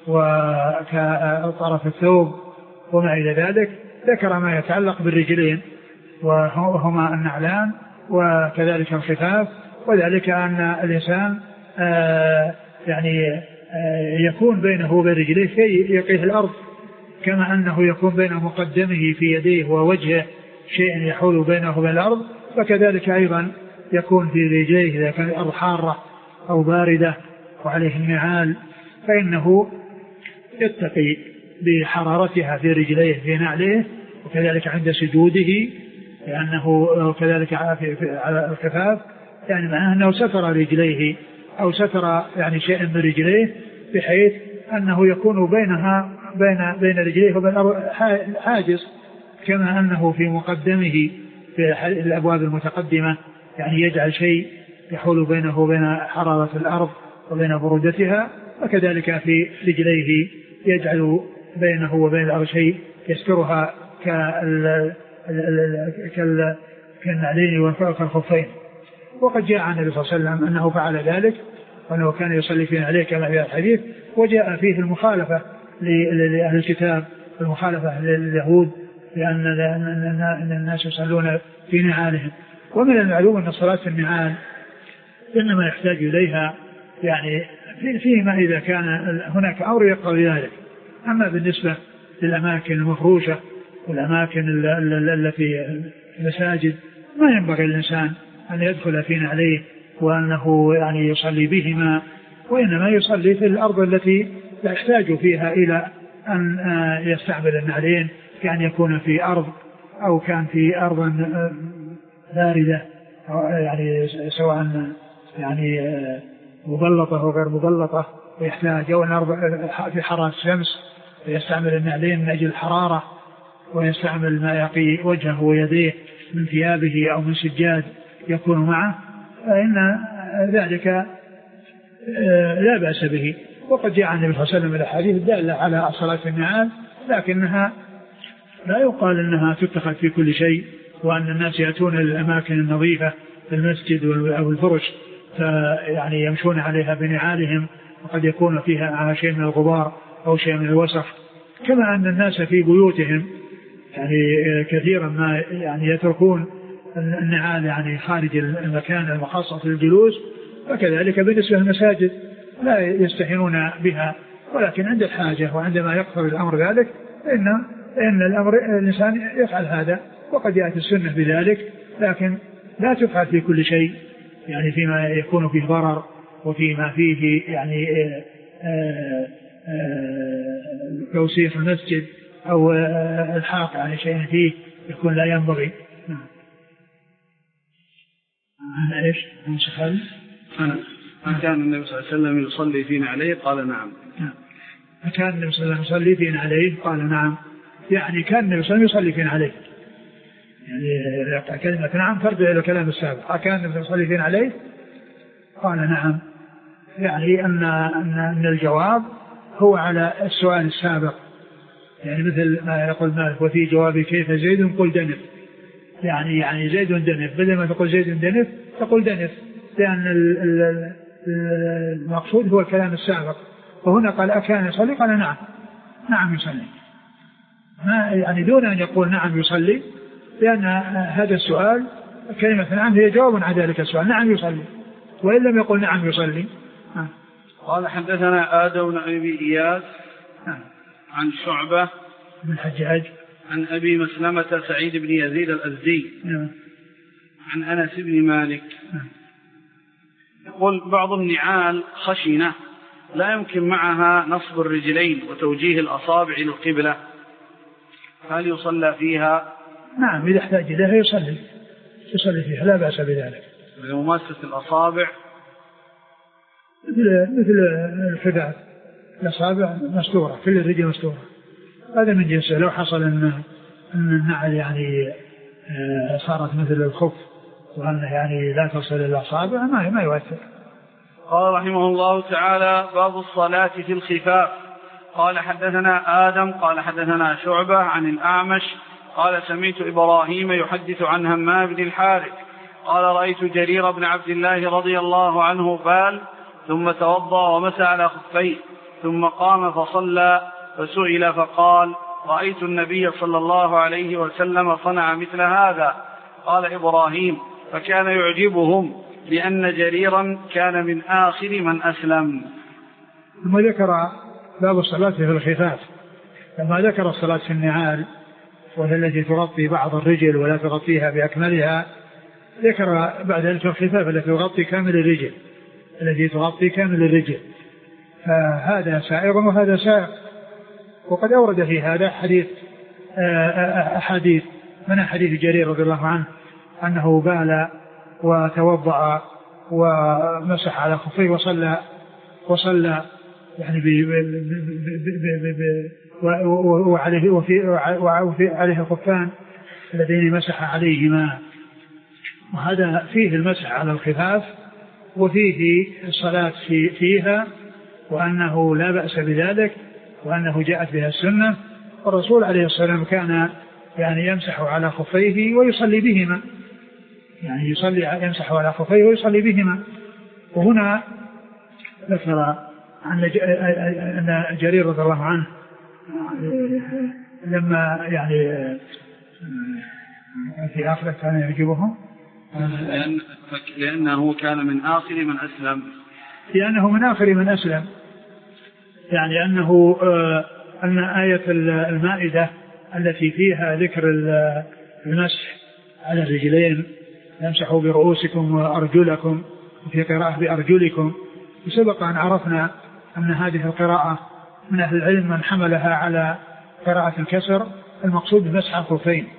وكطرف الثوب وما إلى ذلك. ذكر ما يتعلق بالرجلين وهما النعلان وكذلك الخفاف، وذلك أن الإنسان آه يعني آه يكون بينه وبين رجليه شيء يقيه الأرض، كما أنه يكون بين مقدمه في يديه ووجهه شيء يحول بينه وبين الأرض، فكذلك أيضا يكون في رجليه إذا كان الأرض حارة أو باردة وعليه النعال، فإنه يتقي بحرارتها في رجليه في نعليه، وكذلك عند سجوده، لأنه كذلك على الخفاف يعني معناه أنه ستر رجليه أو ستر يعني شيء من رجليه، بحيث أنه يكون بينها بين بين رجليه وبين الأرض حاجز، كما أنه في مقدمه في الأبواب المتقدمة يعني يجعل شيء يحول بينه وبين حرارة الأرض وبين برودتها، وكذلك في رجليه يجعل بينه وبين الأرض شيء يسترها كالنعلين والخفين. وقد جاء عن النبي صلى الله عليه وسلم أنه فعل ذلك، وأنه كان يصلي في نعليه كما في الحديث. وجاء فيه المخالفة لأهل الكتاب، المخالفة لليهود، لأن الناس يصلون في نعالهم. ومن المعلوم أن الصلاة في النعال إنما يحتاج إليها يعني فيما إذا كان هناك أمر يقتضي ذلك. أما بالنسبة للأماكن المفروشة والأماكن التي المساجد ما ينبغي الإنسان أن يدخل في نعليه وأنه يعني يصلي بهما، وإنما يصلي في الأرض التي لا يحتاج فيها إلى أن يستعمل النعلين، كان يكون في أرض أو كان في أرض باردة يعني سواء يعني مبلطة أو غير مبلطة، ويحتاج أو الأرض في حرارة الشمس ويستعمل النعلين من أجل الحرارة، ويستعمل ما يقي وجهه ويديه من ثيابه أو من سجاد يكون معه، فإن ذلك لا بأس به. وقد جاء عن النبي صلى الله عليه وسلم الأحاديث الدالة على صلاة النعال، لكنها لا يقال أنها تتخذ في كل شيء، وأن الناس يأتون للأماكن النظيفة في المسجد أو الفرش يعني يمشون عليها بنعالهم، وقد يكون فيها شيء من الغبار أو شيء من الوسخ. كما أن الناس في بيوتهم يعني كثيرا ما يعني يتركون النعال يعني خارج المكان المخصص للجلوس، وكذلك بالنسبة للمساجد لا يستهينون بها، ولكن عند الحاجة وعندما يقتضي الأمر ذلك فإن إن الأمر الإنسان يفعل هذا، وقد يأتي السنة بذلك، لكن لا تفعل في كل شيء يعني فيما يكون فيه ضرر وفيما فيه يعني توسيع المسجد أو الحاق يعني شيء فيه يكون لا ينبغي. نعم. أنا إيش؟ أنا سخال؟ أنا كان النبي صلى الله عليه وسلم يصلي فينا عليه قال نعم. نعم. كان النبي صلى الله عليه وسلم يصلي فينا عليه قال نعم. يعني كان النبي صلى الله عليه وسلم يصلي فينا عليه. يعني كلمة نعم ترجع إلى الكلام السابق. كان النبي يصلي فينا عليه قال نعم. يعني أن أن الجواب هو على السؤال السابق. يعني مثل ما يقول مالك وفي جوابي كيف زيد قل دنف. يعني يعني زيد دنف بدل ما تقول زيد دنف تقول دنف لأن المقصود هو الكلام السابق. وهنا قال أكان يصلي قال نعم نعم يصلي ما يعني دون أن يقول نعم يصلي لأن هذا السؤال كلمة نعم هي جواب عن ذلك السؤال نعم يصلي وإن لم يقل نعم يصلي. ها. قال حدثنا آدم بن أبي إياس ها. عن شعبة بن الحجاج عن أبي مسلمة سعيد بن يزيد الأزدي ها. عن أنس بن مالك ها. يقول بعض النعال خشنة لا يمكن معها نصب الرجلين وتوجيه الأصابع إلى القبلة هل يصلى فيها؟ نعم إذا احتاج إليها يصلي يصلي فيها لا بأس بذلك. ومماسة الأصابع مثل مثل الخداع الأصابع مستورة كل الرجل مستورة هذا من جنسه. لو حصل أن أن النعل يعني صارت مثل الخف وأن يعني لا تصل إلى الأصابع ما ما يؤثر. قال رحمه الله تعالى باب الصلاة في الخفاف. قال حدثنا آدم قال حدثنا شعبة عن الأعمش قال سمعت إبراهيم يحدث عن همام بن الحارث قال رأيت جرير بن عبد الله رضي الله عنه بال ثم توضأ ومسح على خفيه ثم قام فصلى فسئل فقال رأيت النبي صلى الله عليه وسلم صنع مثل هذا. قال إبراهيم فكان يعجبهم لأن جريرا كان من آخر من أسلم. ثم ذكر باب الصلاة في الخفاف لما ذكر الصلاة في النعال وهي التي تغطي بعض الرجل ولا تغطيها بأكملها ذكر بعد ذلك الخفاف التي تغطي كامل الرجل التي تغطي كامل الرجل فهذا سائر وهذا سائر. وقد أورد في هذا حديث أحاديث من حديث جرير رضي الله عنه أنه بال وتوضأ ومسح على خفيه وصلى وصلى يعني وعليه وفي عليه الخفان الذين مسح عليهما. وهذا فيه المسح على الخفاف وفيه الصلاة في فيها وأنه لا بأس بذلك وأنه جاءت بها السنة. والرسول عليه الصلاة والسلام كان يعني يمسح على خفيه ويصلي بهما يعني يصلي يمسح على خفيه ويصلي بهما. وهنا ذكر أن جرير رضي الله عنه لما يعني في آخرة كان يعجبهم لأن لأنه كان من آخر من أسلم لأنه من آخر من أسلم يعني أنه أن آية المائدة التي فيها ذكر المسح على الرجلين يمسحوا برؤوسكم وأرجلكم وفي قراءة بأرجلكم. وسبق أن عرفنا أن هذه القراءة من أهل العلم من حملها على قراءة الكسر المقصود بمسح الخفين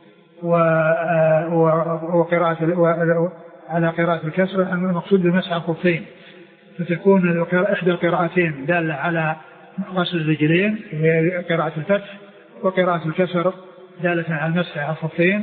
وقراءة على قراءة الكسر المقصود بمسح الخفين فتكون إحدى القراءتين دالة على غسل الرجلين وهي قراءة الفتح وقراءة الكسر دالة على المسح على الخفين.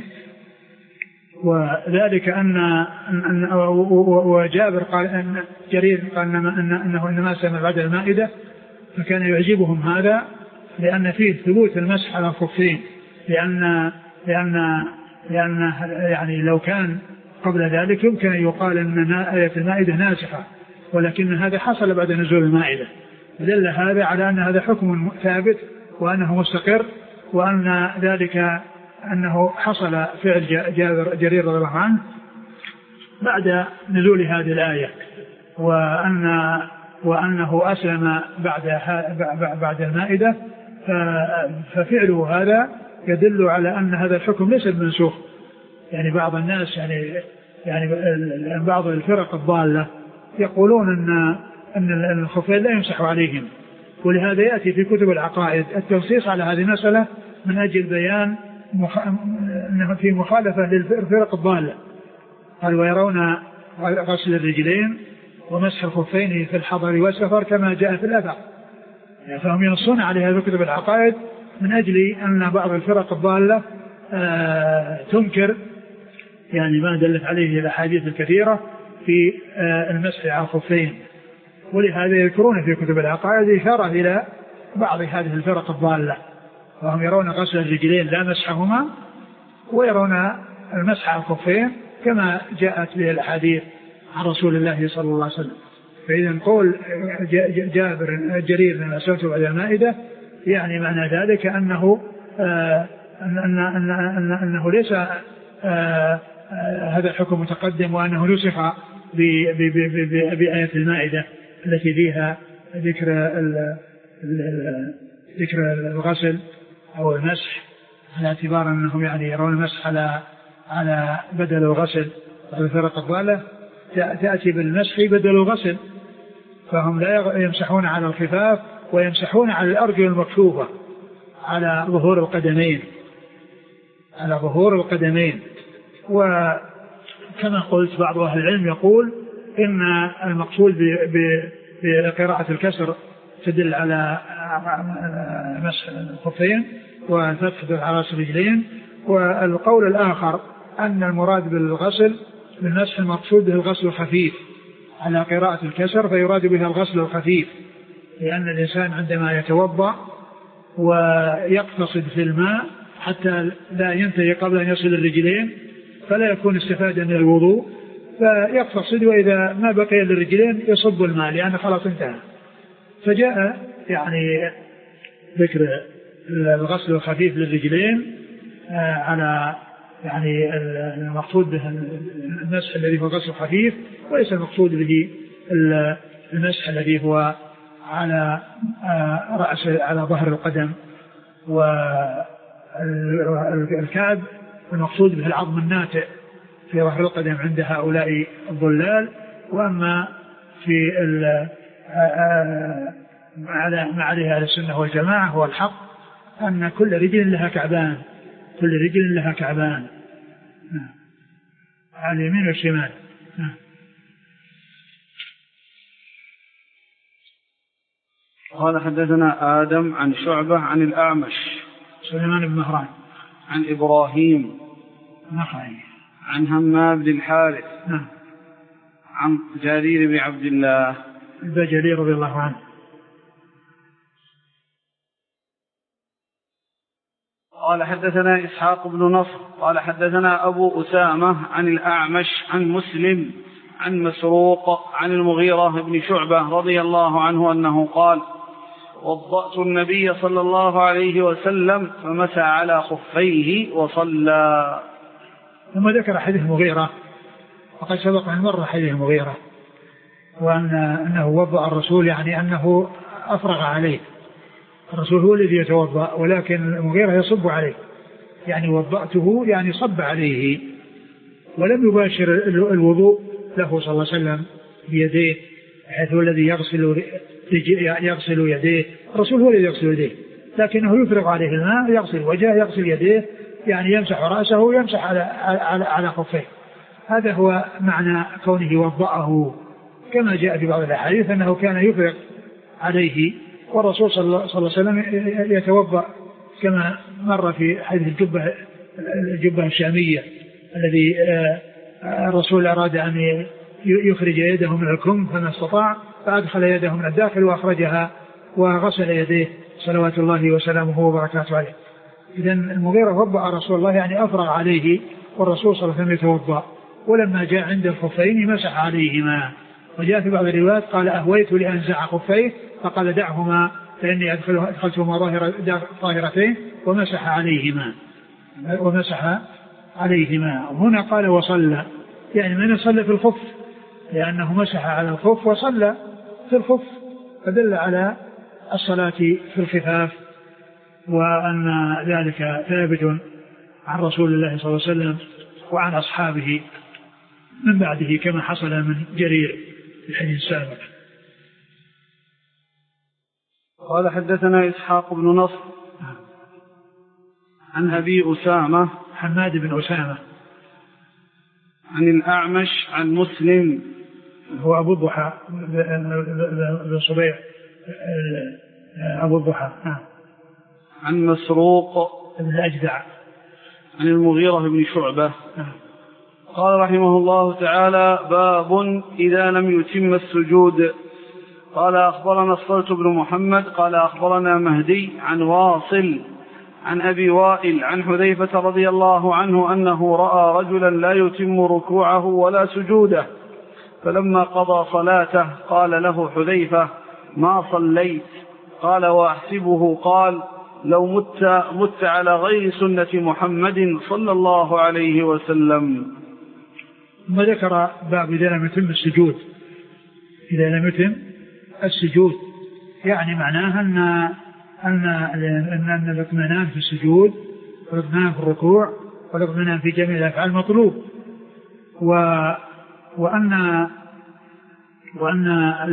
وذلك أن وجابر قال أن جرير قال أنه إنما سمع بعد المائدة فكان يعجبهم هذا لأن فيه ثبوت المسح على الخفين لأن لأن لأن يعني لو كان قبل ذلك يمكن أن يقال أن آية المائدة ناسخة ولكن هذا حصل بعد نزول المائدة دل هذا على أن هذا حكم ثابت وأنه مستقر وأن ذلك أنه حصل فعل جابر جرير رضي الله عنه بعد نزول هذه الآية وأن وأنه أسلم بعد بعد المائدة ففعله هذا يدل على أن هذا الحكم ليس منسوخ. يعني بعض الناس يعني يعني بعض الفرق الضالة يقولون أن أن الخفين لا يمسح عليهم ولهذا يأتي في كتب العقائد التنصيص على هذه المسألة من أجل بيان مخ... أنه في مخالفة للفرق الضالة. قال ويرون غسل الرجلين ومسح الخفين في الحضر والسفر كما جاء في الأثر، يعني فهم ينصون عليها في كتب العقائد من أجل أن بعض الفرق الضالة آه تنكر يعني ما دلت عليه الأحاديث الكثيرة في آه المسح على الخفين. ولهذا يذكرون في كتب العقائد إشارة إلى بعض هذه الفرق الضالة، وهم يرون غسل الرجلين لا مسحهما، ويرون المسح على الخفين كما جاءت به الأحاديث عن رسول الله صلى الله عليه وسلم. فإذا قول جابر جرير لما سألته بعد المائدة يعني معنى ذلك أنه آه أن أن أن أن أنه ليس آه آه هذا الحكم متقدم، وأنه نسخ بآية المائدة التي فيها ذكر ذكر الغسل أو المسح، على اعتبار أنهم يعني يرون المسح على على بدل الغسل. الفرق الضالة تأتي بالمسح بدل الغسل، فهم لا يمسحون على الخفاف ويمسحون على الأرجل المكشوفة على ظهور القدمين على ظهور القدمين. وكما قلت بعض أهل العلم يقول إن المقصود بقراءة الكسر تدل على مسح الخفين والفتح على الرجلين. والقول الآخر أن المراد بالغسل بالمسح المقصود به الغسل الخفيف على قراءة الكسر، فيراد بها الغسل الخفيف، لأن الإنسان عندما يتوضأ ويقتصد في الماء حتى لا ينتهي قبل أن يصل الرجلين فلا يكون استفادة من الوضوء، فيقتصد، وإذا ما بقي للرجلين يصب الماء لأنه خلاص انتهى. فجاء يعني ذكر الغسل الخفيف للرجلين على يعني المقصود به المسح الذي هو غسل خفيف، وليس المقصود به المسح الذي هو على رأس على ظهر القدم والكعب، المقصود به العظم الناتئ في ظهر القدم عند هؤلاء الضلال. وأما في ما عليه أهل السنة والجماعة هو الحق أن كل رجل لها كعبان كل رجل لها كعبان على اليمين والشمال. قال حدثنا آدم عن شعبة عن الأعمش سليمان بن مهران عن إبراهيم نخعي عن همام بن الحارث نعم عن جرير بن عبد الله البجلي رضي الله عنه. قال حدثنا إسحاق بن نصر قال حدثنا أبو أسامة عن الأعمش عن مسلم عن مسروق عن المغيرة بن شعبة رضي الله عنه أنه قال وضأت النبي صلى الله عليه وسلم فمسح على خفيه وصلى. ثم ذكر حديث المغيرة، وقد سبق أن مر حديث المغيرة، وأن أنه وضأ الرسول يعني أنه أفرغ عليه، الرسول هو الذي يتوضأ ولكن المغيرة يصب عليه، يعني وضأته يعني صب عليه، ولم يباشر الوضوء له صلى الله عليه وسلم بيديه حيث هو الذي يغسل يغسل يديه، الرسول هو الذي يغسل يديه، لكنه يفرغ عليه الماء، يغسل وجهه يغسل يديه، يعني يمسح رأسه ويمسح على على على خفيه. هذا هو معنى كونه وضأه، كما جاء في بعض الأحاديث أنه كان يفرغ عليه، والرسول صلى الله عليه وسلم يتوضأ كما مر في حديث الجبة الجبة الشامية الذي الرسول أراد أن يخرج يده من الكم فما استطاع، فأدخل يده من الداخل وأخرجها وغسل يديه صلوات الله وسلامه وبركاته عليه. إذن المغيرة وضأ رسول الله يعني أفرغ عليه، والرسول صلى الله عليه وسلم يتوضأ، ولما جاء عند الخفين مسح عليهما. وجاء في بعض الروايات قال أهويت لأنزع خفيه فقال دعهما فإني أدخلتهما طاهرتين ومسح عليهما ومسح عليهما. هنا قال وصلى، يعني من صلى في الخف، لأنه مسح على الخف وصلى في الخف، فدل على الصلاة في الخفاف، وأن ذلك ثابت عن رسول الله صلى الله عليه وسلم وعن أصحابه من بعده كما حصل من جرير في الحديث السابق. قال حدثنا إسحاق بن نصر عن أبي أسامة حماد بن أسامة عن الأعمش عن مسلم هو أبو الضحى بن صبيح أبو الضحى عن مسروق بن الأجدع عن المغيرة بن شعبة قال رحمه الله تعالى: باب إذا لم يتم السجود. قال أخبرنا الصلت بن محمد قال أخبرنا مهدي عن واصل عن أبي وائل عن حذيفة رضي الله عنه أنه رأى رجلا لا يتم ركوعه ولا سجوده، فلما قضى صلاته قال له حذيفة: ما صليت؟ قال: وأحسبه قال: لو مت, مت على غير سنة محمد صلى الله عليه وسلم. ثم ذكر باب إذا لم يتم السجود. إذا لم يتم السجود يعني معناها أن أن أن الاطمئنان في السجود والاطمئنان في الركوع والاطمئنان في جميع الأفعال مطلوب، و وأن وأن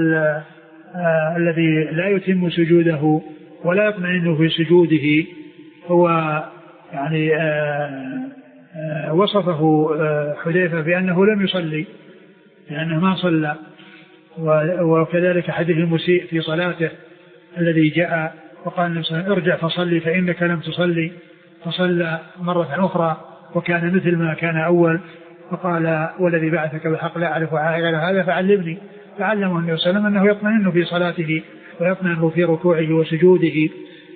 الذي لا يتم سجوده ولا يطمئن في سجوده هو يعني آآ آآ وصفه حذيفة بأنه لم يصلي، لأنه ما صلى. وكذلك حديث المسيء في صلاته الذي جاء وقال النبي صلى الله عليه وسلم: ارجع فصلي فإنك لم تصلي، فصلى مرة أخرى وكان مثل ما كان أول، فقال: والذي بعثك بالحق لا أعرف غير هذا فعلمني. فعلمه النبي صلى الله عليه وسلم أنه يطمئن في صلاته ويطمئن في ركوعه وسجوده.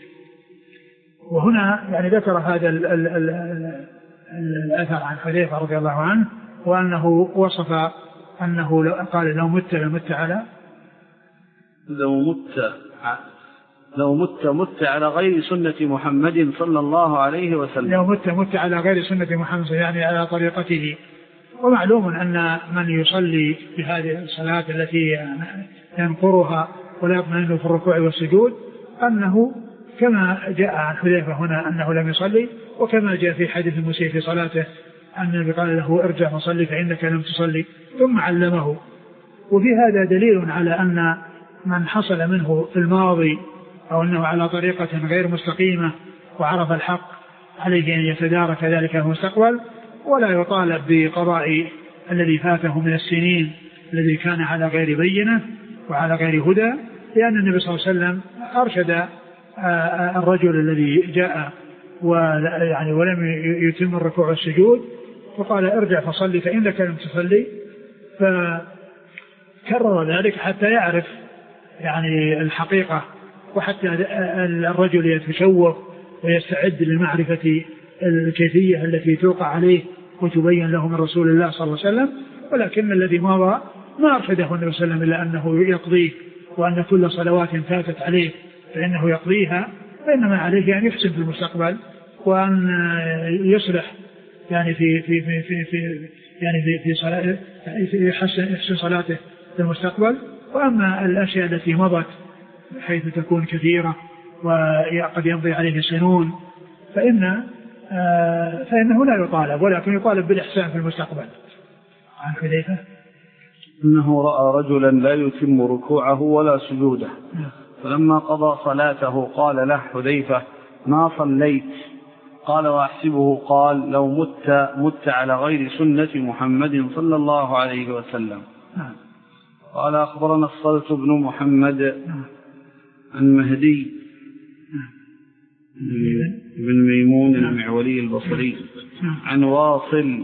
وهنا يعني ذكر هذا ال ال ال الأثر عن حذيفة رضي الله عنه، وأنه وصف أنه قال: لو مت لمت على لو مت لو مت مت على غير سنة محمد صلى الله عليه وسلم. لو مت مت على غير سنة محمد يعني على طريقته. ومعلوم أن من يصلي بهذه الصلاة التي ينقرها ولا يطمئن في الركوع والسجود أنه كما جاء عن حذيفة هنا أنه لم يصلي، وكما جاء في حديث المسيء في صلاته أن النبي قال له: ارجع فصلي فإنك لم تصلي، ثم علمه. وفي هذا دليل على أن من حصل منه في الماضي أو أنه على طريقة غير مستقيمة وعرف الحق عليه أن يتدارك ذلك في المستقبل، ولا يطالب بقضاء الذي فاته من السنين الذي كان على غير بينة وعلى غير هدى، لأن النبي صلى الله عليه وسلم أرشد الرجل الذي جاء ويعني ولم يتم الركوع والسجود، فقال: ارجع فصلي فإنك لم تصلي، فكرر ذلك حتى يعرف يعني الحقيقة، وحتى الرجل يتشوق ويستعد للمعرفة الكيفية التي توقع عليه وتبين له من رسول الله صلى الله عليه وسلم. ولكن الذي مضى ما أرشده النبي صلى الله عليه وسلم إلا أنه يقضيه، وأن كل صلوات فاتت عليه فإنه يقضيها، وإنما عليه أن يحسن في المستقبل وأن يصلح يعني في في في في, في يعني في في صلاته يحسن يحسن صلاته في المستقبل. وأما الأشياء التي مضت حيث تكون كثيرة وقد يمضي عليه سنون فإن آه فإنه لا يطالب، ولكن يطالب بالإحسان في المستقبل. عن حذيفة أنه رأى رجلا لا يتم ركوعه ولا سجوده، فلما قضى صلاته قال له حذيفة: ما صليت؟ قال: وأحسبه قال: لو مت مت على غير سنة محمد صلى الله عليه وسلم. قال أخبرنا الصلت بن محمد عن مهدي بن ميمون المعولي البصري عن واصل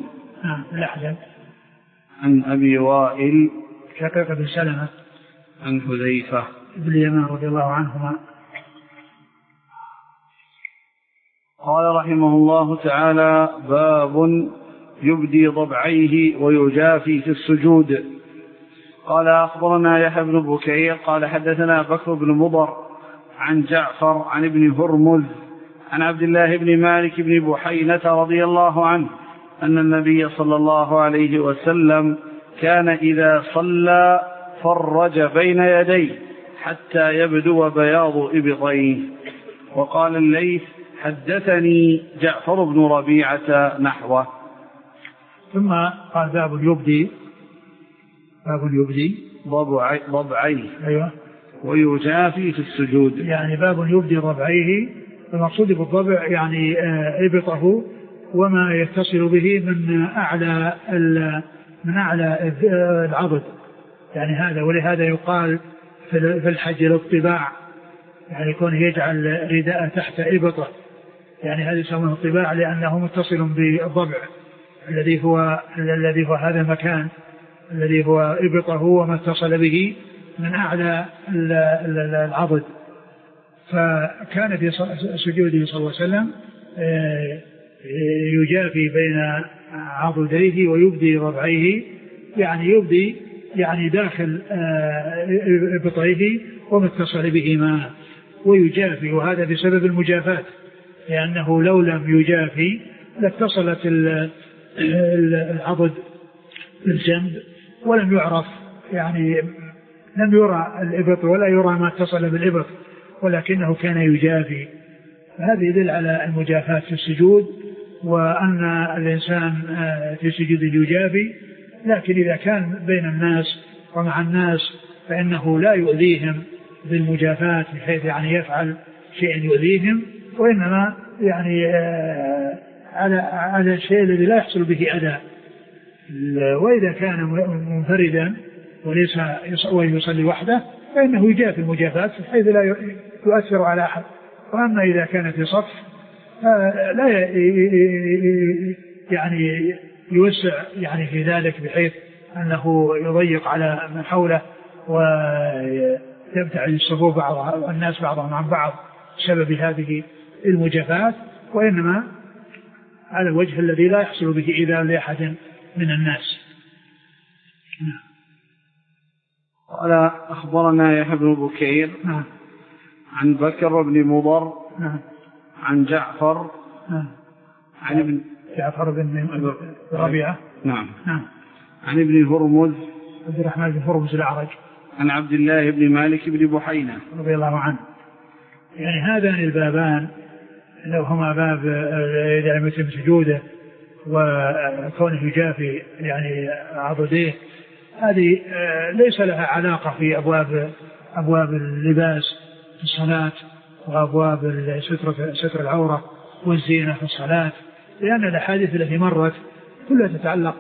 عن أبي وائل شقيق بن سلمة عن حذيفة بن اليمان رضي الله عنهما. قال رحمه الله تعالى: باب يبدي ضبعيه ويجافي في السجود. قال أخبرنا يحيى بن بكير قال حدثنا بكر بن مضر عن جعفر عن ابن هرمز عن عبد الله بن مالك بن بحينة رضي الله عنه أن النبي صلى الله عليه وسلم كان إذا صلى فرج بين يديه حتى يبدو بياض إبطيه. وقال الليث: حدثني جعفر بن ربيعة نحوه. ثم قال: باب يبدي باب يبدي ضبعيه أيوة ويجافي في السجود. يعني باب يبدي ضبعيه، المقصود بالضبع يعني إبطه وما يتصل به من أعلى من أعلى العضد، يعني هذا. ولهذا يقال في الحج الاطباع، يعني يكون يجعل رداء تحت إبطه، يعني هذا يسمونه الطباع لأنه متصل بالضبع الذي هو الذي هو هذا المكان الذي هو إبطه وما اتصل به من أعلى العضد. فكان في سجوده صلى الله عليه وسلم يجافي بين عضديه ويبدي ضبعيه، يعني يبدي يعني داخل إبطيه وما اتصل بهما ويجافي، وهذا بسبب المجافات، لأنه لو لم يجافي لاتصلت العضد بالجنب ولم يعرف، يعني لم يرى الإبط ولا يرى ما اتصل بالإبط، ولكنه كان يجافي. هذا يدل على المجافاة في السجود، وأن الإنسان في سجود يجافي، لكن إذا كان بين الناس ومع الناس فإنه لا يؤذيهم بالمجافاة بحيث يعني يفعل شيء يؤذيهم، وإنما يعني على على الشيء الذي لا يحصل به أذى. وإذا كان منفردا وليس ويصلي وحده فإنه يجافي المجافاة بحيث لا يؤثر على أحد. وأما إذا كان في صف لا يعني يوسع يعني في ذلك بحيث أنه يضيق على من حوله ويبتعد الصفوف بعض الناس بعضهم عن بعض بسبب هذه المجافاة، وإنما على الوجه الذي لا يحصل به إذا لأحد من الناس. قال أخبرنا يحيى بن بكير نعم. عن بكر بن مضر نعم. عن جعفر نعم. عن ابن جعفر بن ربيعة نعم. نعم. عن ابن هرمز عبد الرحمن بن هرمز الأعرج عن عبد الله بن مالك بن بحينة رضي الله عنه. يعني هذان البابان لو هما باب يعني مثل سجوده وكونه يجافي يعني عضديه، هذه ليس لها علاقة في أبواب أبواب اللباس في الصلاة وأبواب ستر ستر العورة والزينة في الصلاة، لأن الأحاديث التي مرت كلها تتعلق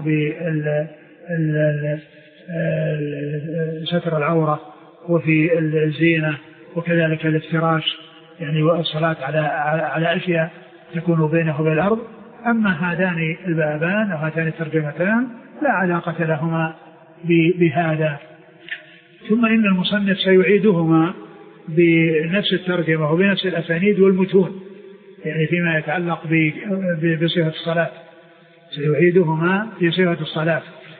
بستر العورة وفي الزينة وكذلك الافتراش يعني والصلاة على على أشياء تكون بينه وبين الأرض. أما هذان البابان أو هاتان الترجمتان لا علاقة لهما بهذا. ثم إن المصنف سيعيدهما بنفس الترجمة وبنفس الأسانيد والمتون، يعني فيما يتعلق بصفة الصلاة سيعيدهما في صفة الصلاة.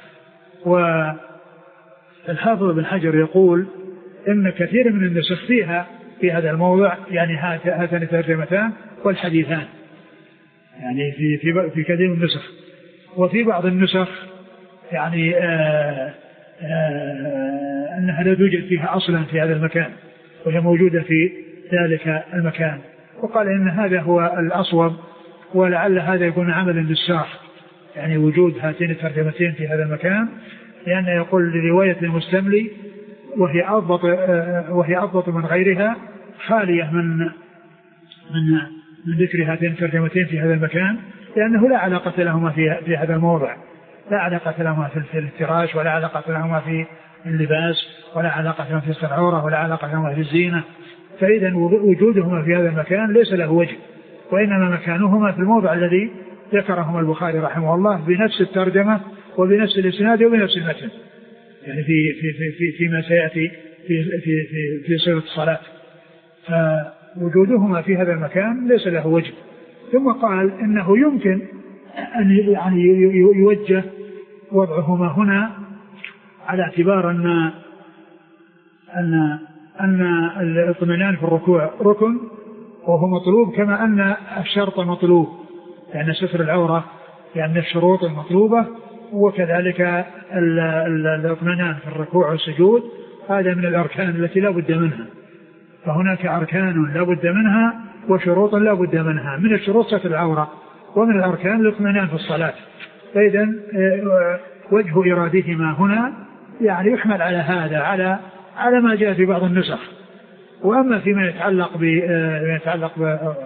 والحافظ بن حجر يقول إن كثير من النسخ فيها في هذا الموضع يعني هاتان الترجمتان والحديثان، يعني في في في كثير من النسخ. وفي بعض النسخ يعني آآ آآ أنها لا توجد فيها أصلا في هذا المكان وهي موجودة في ذلك المكان. وقال إن هذا هو الأصوب، ولعل هذا يكون عملا للساخ، يعني وجود هاتين الترجمتين في هذا المكان، لأنه يقول لرواية المستملي وهي أضبط وهي أضبط من غيرها خالية من من من ذكر هاتين الترجمتين في هذا المكان، لأنه لا علاقة لهما في في هذا الموضع، لا علاقة لهما في الافتراش ولا علاقة لهما في اللباس ولا علاقة لهما في ستر العورة ولا علاقة لهما في الزينة. فإذا وجودهما في هذا المكان ليس له وجه، وإنما مكانهما في الموضع الذي ذكرهما البخاري رحمه الله بنفس الترجمة وبنفس الإسناد وبنفس المتن، يعني في في في في فيما سيأتي في في في في صيغة الصلاة. فوجودهما في هذا المكان ليس له وجه. ثم قال إنه يمكن أن يعني يوجه وضعهما هنا على اعتبار أن أن أن الاطمئنان في الركوع ركن وهو مطلوب، كما أن الشرط مطلوب، يعني ستر العورة يعني الشروط المطلوبة، وكذلك الاطمئنان في الركوع والسجود هذا من الأركان التي لا بد منها. فهناك أركان لا بد منها وشروط لا بد منها. من الشروط ستر العورة، ومن الأركان الاطمئنان في الصلاة. فإذا وجه إرادتهما هنا يعني يحمل على هذا، على على ما جاء في بعض النسخ. وأما فيما يتعلق ب يتعلق ب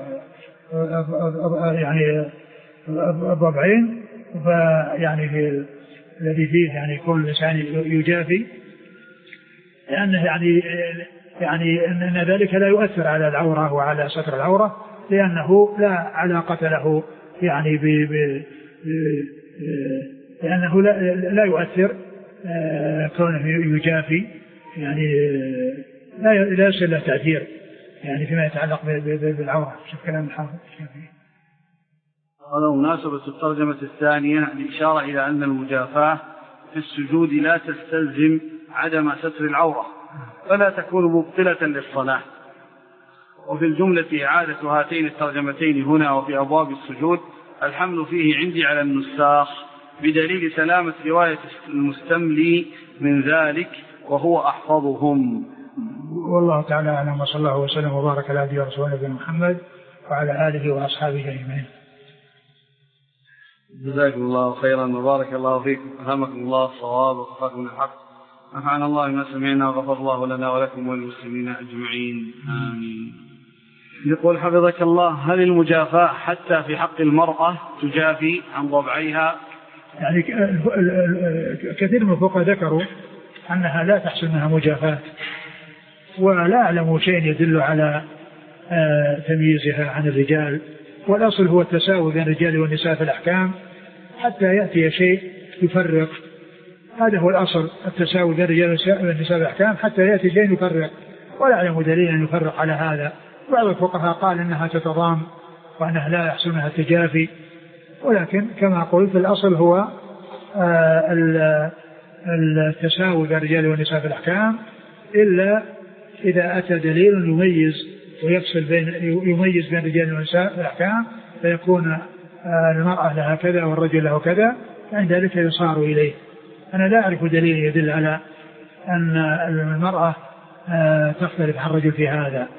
يعني الضبعين فيعني في الذي فيه يعني كل إنسان يجافي، لأنه يعني يعني أن ذلك لا يؤثر على العورة وعلى ستر العورة، لأنه لا علاقة له يعني ب ب لأنه لا, لا يؤثر كونه يجافي، يعني لا لا يصل له تأثير يعني فيما يتعلق بالعورة. شوف كلام الحافظ. هذا مناسبة الترجمة الثانية الإشارة إلى أن المجافاة في السجود لا تستلزم عدم ستر العورة فلا تكون مبطلة للصلاة. وفي الجملة إعادة هاتين الترجمتين هنا وفي أبواب السجود الحمل فيه عندي على النساخ بدليل سلامة رواية المستملي من ذلك وهو أحفظهم. والله تعالى أعلم، وصلى الله وسلم وبارك على عبده ورسوله نبينا محمد وعلى آله وأصحابه أجمعين. جزاكم الله خيرا وبارك الله فيكم، ألهمكم الله الصواب ووفقكم الحق، نفعنا الله بما سمعنا وغفر الله لنا ولكم وللمسلمين أجمعين، آمين. يقول حفظك الله: هل المجافاة حتى في حق المرأة تجافي عن ضبعيها؟ يعني كثير من الفقهاء ذكروا أنها لا تحصل منها مجافاة، ولا أعلم شيء يدل على تمييزها عن الرجال، والأصل هو التساوي بين الرجال والنساء في الأحكام حتى يأتي شيء يفرق. هذا هو الأصل، التساوي بين الرجال والنساء في الأحكام حتى يأتي شيء يفرق، ولا أعلم دليل أن يفرق على هذا. بعض الفقهاء قال إنها تتضام وأنها لا يحصل منها التجافي، ولكن كما قلت الأصل هو التساوي بين الرجال والنساء في الأحكام، إلا إذا أتى دليل يميز ويفصل بين يميز بين الرجال والنساء في الأحكام، فيكون المرأة لها كذا والرجل له كذا، عند ذلك يصار إليه. أنا لا أعرف دليل يدل على أن المرأة تختلف عن الرجل في هذا.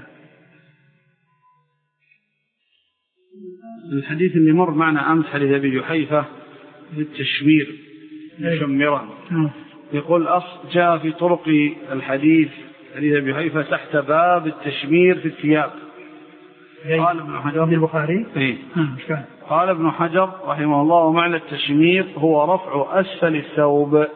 الحديث اللي مر معنا أمس حديث أبي جحيفة للتشمير مشمرا، يقول أصل جاء في طرق الحديث حديث أبي جحيفة تحت باب التشمير في الثياب. قال ابن حجر البخاري إيه؟ قال ابن حجر رحمه الله: ومعنى التشمير هو رفع أسفل الثوب.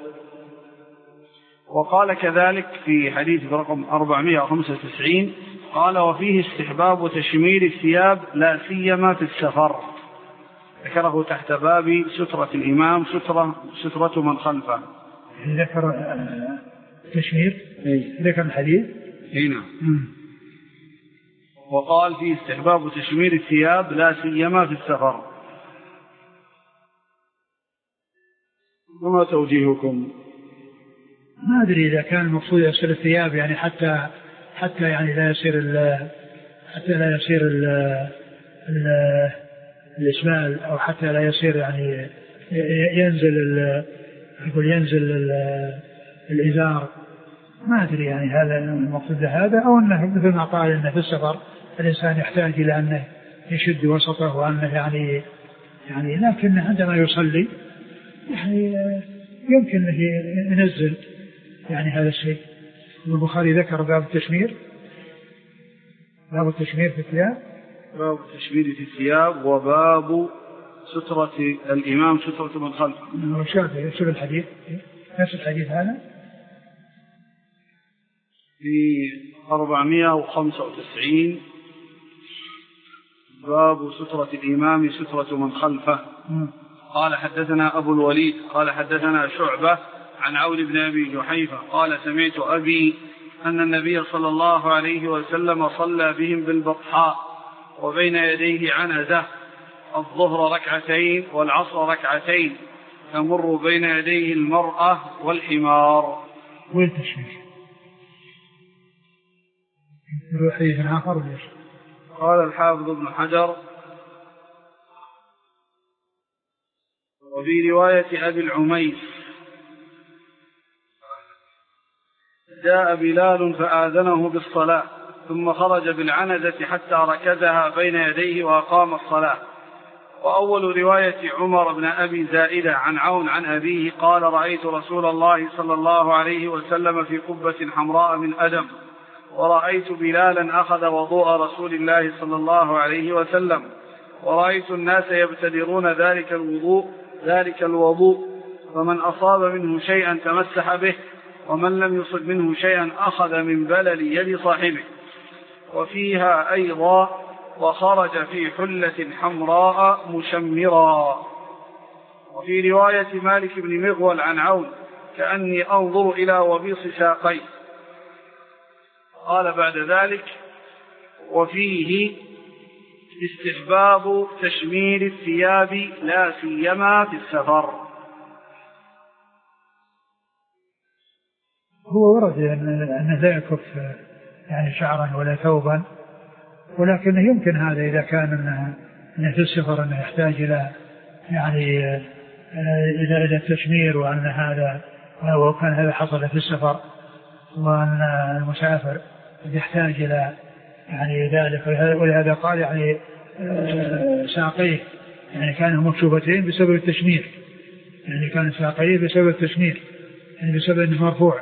وقال كذلك في حديث برقم أربعمائة وخمسة وتسعين قال: وفيه استحباب تشمير الثياب لا سيما في السفر. ذكره تحت باب سترة الإمام سترة سترة من خلفه. ذكر تشمير ذكر الحديث هنا. وقال فيه استحباب تشمير الثياب لا سيما في السفر. وما توجيهكم؟ ما أدري إذا كان المقصود يصير الثياب يعني حتى حتى يعني لا يصير حتى لا يصير ال ال الإسمال، أو حتى لا يصير يعني ينزل يقول ينزل الإزار. ما أدري يعني هذا المقصود هذا، أو أنه مثل ما قال أنه في السفر الإنسان يحتاج إلى أنه يشد وسطه وأنه يعني يعني لكن عندما يصلي يعني يمكن أن ينزل يعني هذا الشيء. البخاري ذكر باب التشمير باب التشمير في الثياب باب التشمير في الثياب وباب سترة الإمام سترة من خلفه. شوف شوف الحديث نفس الحديث هذا في أربعمائة وخمسة وتسعين باب سترة الإمام سترة من خلفه. قال: حدثنا أبو الوليد قال حدثنا شعبة عن عون بن أبي جحيفة قال: سمعت أبي أن النبي صلى الله عليه وسلم صلى بهم بالبطحاء وبين يديه عنزة، الظهر ركعتين والعصر ركعتين، تمر بين يديه المرأة والحمار. وين تشمير؟ حديث آخر ليش؟ قال الحافظ ابن حجر: وفي رواية أبي العميس: جاء بلال فآذنه بالصلاة ثم خرج بالعنزة حتى ركزها بين يديه وأقام الصلاة، وأول رواية عمر بن أبي زائدة عن عون عن أبيه قال رأيت رسول الله صلى الله عليه وسلم في قبة حمراء من أدم، ورأيت بلالا أخذ وضوء رسول الله صلى الله عليه وسلم، ورأيت الناس يبتدرون ذلك الوضوء ذلك الوضوء فمن أصاب منه شيئا تمسح به، ومن لم يصب منه شيئا أخذ من بلل يد صاحبه. وفيها أيضا وخرج في حلة حمراء مشمرا. وفي رواية مالك بن مغول عن عون كأني أنظر إلى وبيص ساقيه. قال بعد ذلك وفيه استحباب تشمير الثياب لا سيما في السفر. هو ورد أنه لا يكف يعني شعرا ولا ثوبا، ولكن يمكن هذا إذا كان أنه في السفر أنه يحتاج إلى يعني إلى إلى التشمير، وأن هذا وكان هذا حصل في السفر، وأن المسافر يحتاج إلى يعني ذلك. ولهذا قال يعني ساقيه يعني كانوا مكشوفتين بسبب التشمير، يعني كان ساقيه بسبب التشمير يعني بسبب أنه مرفوع.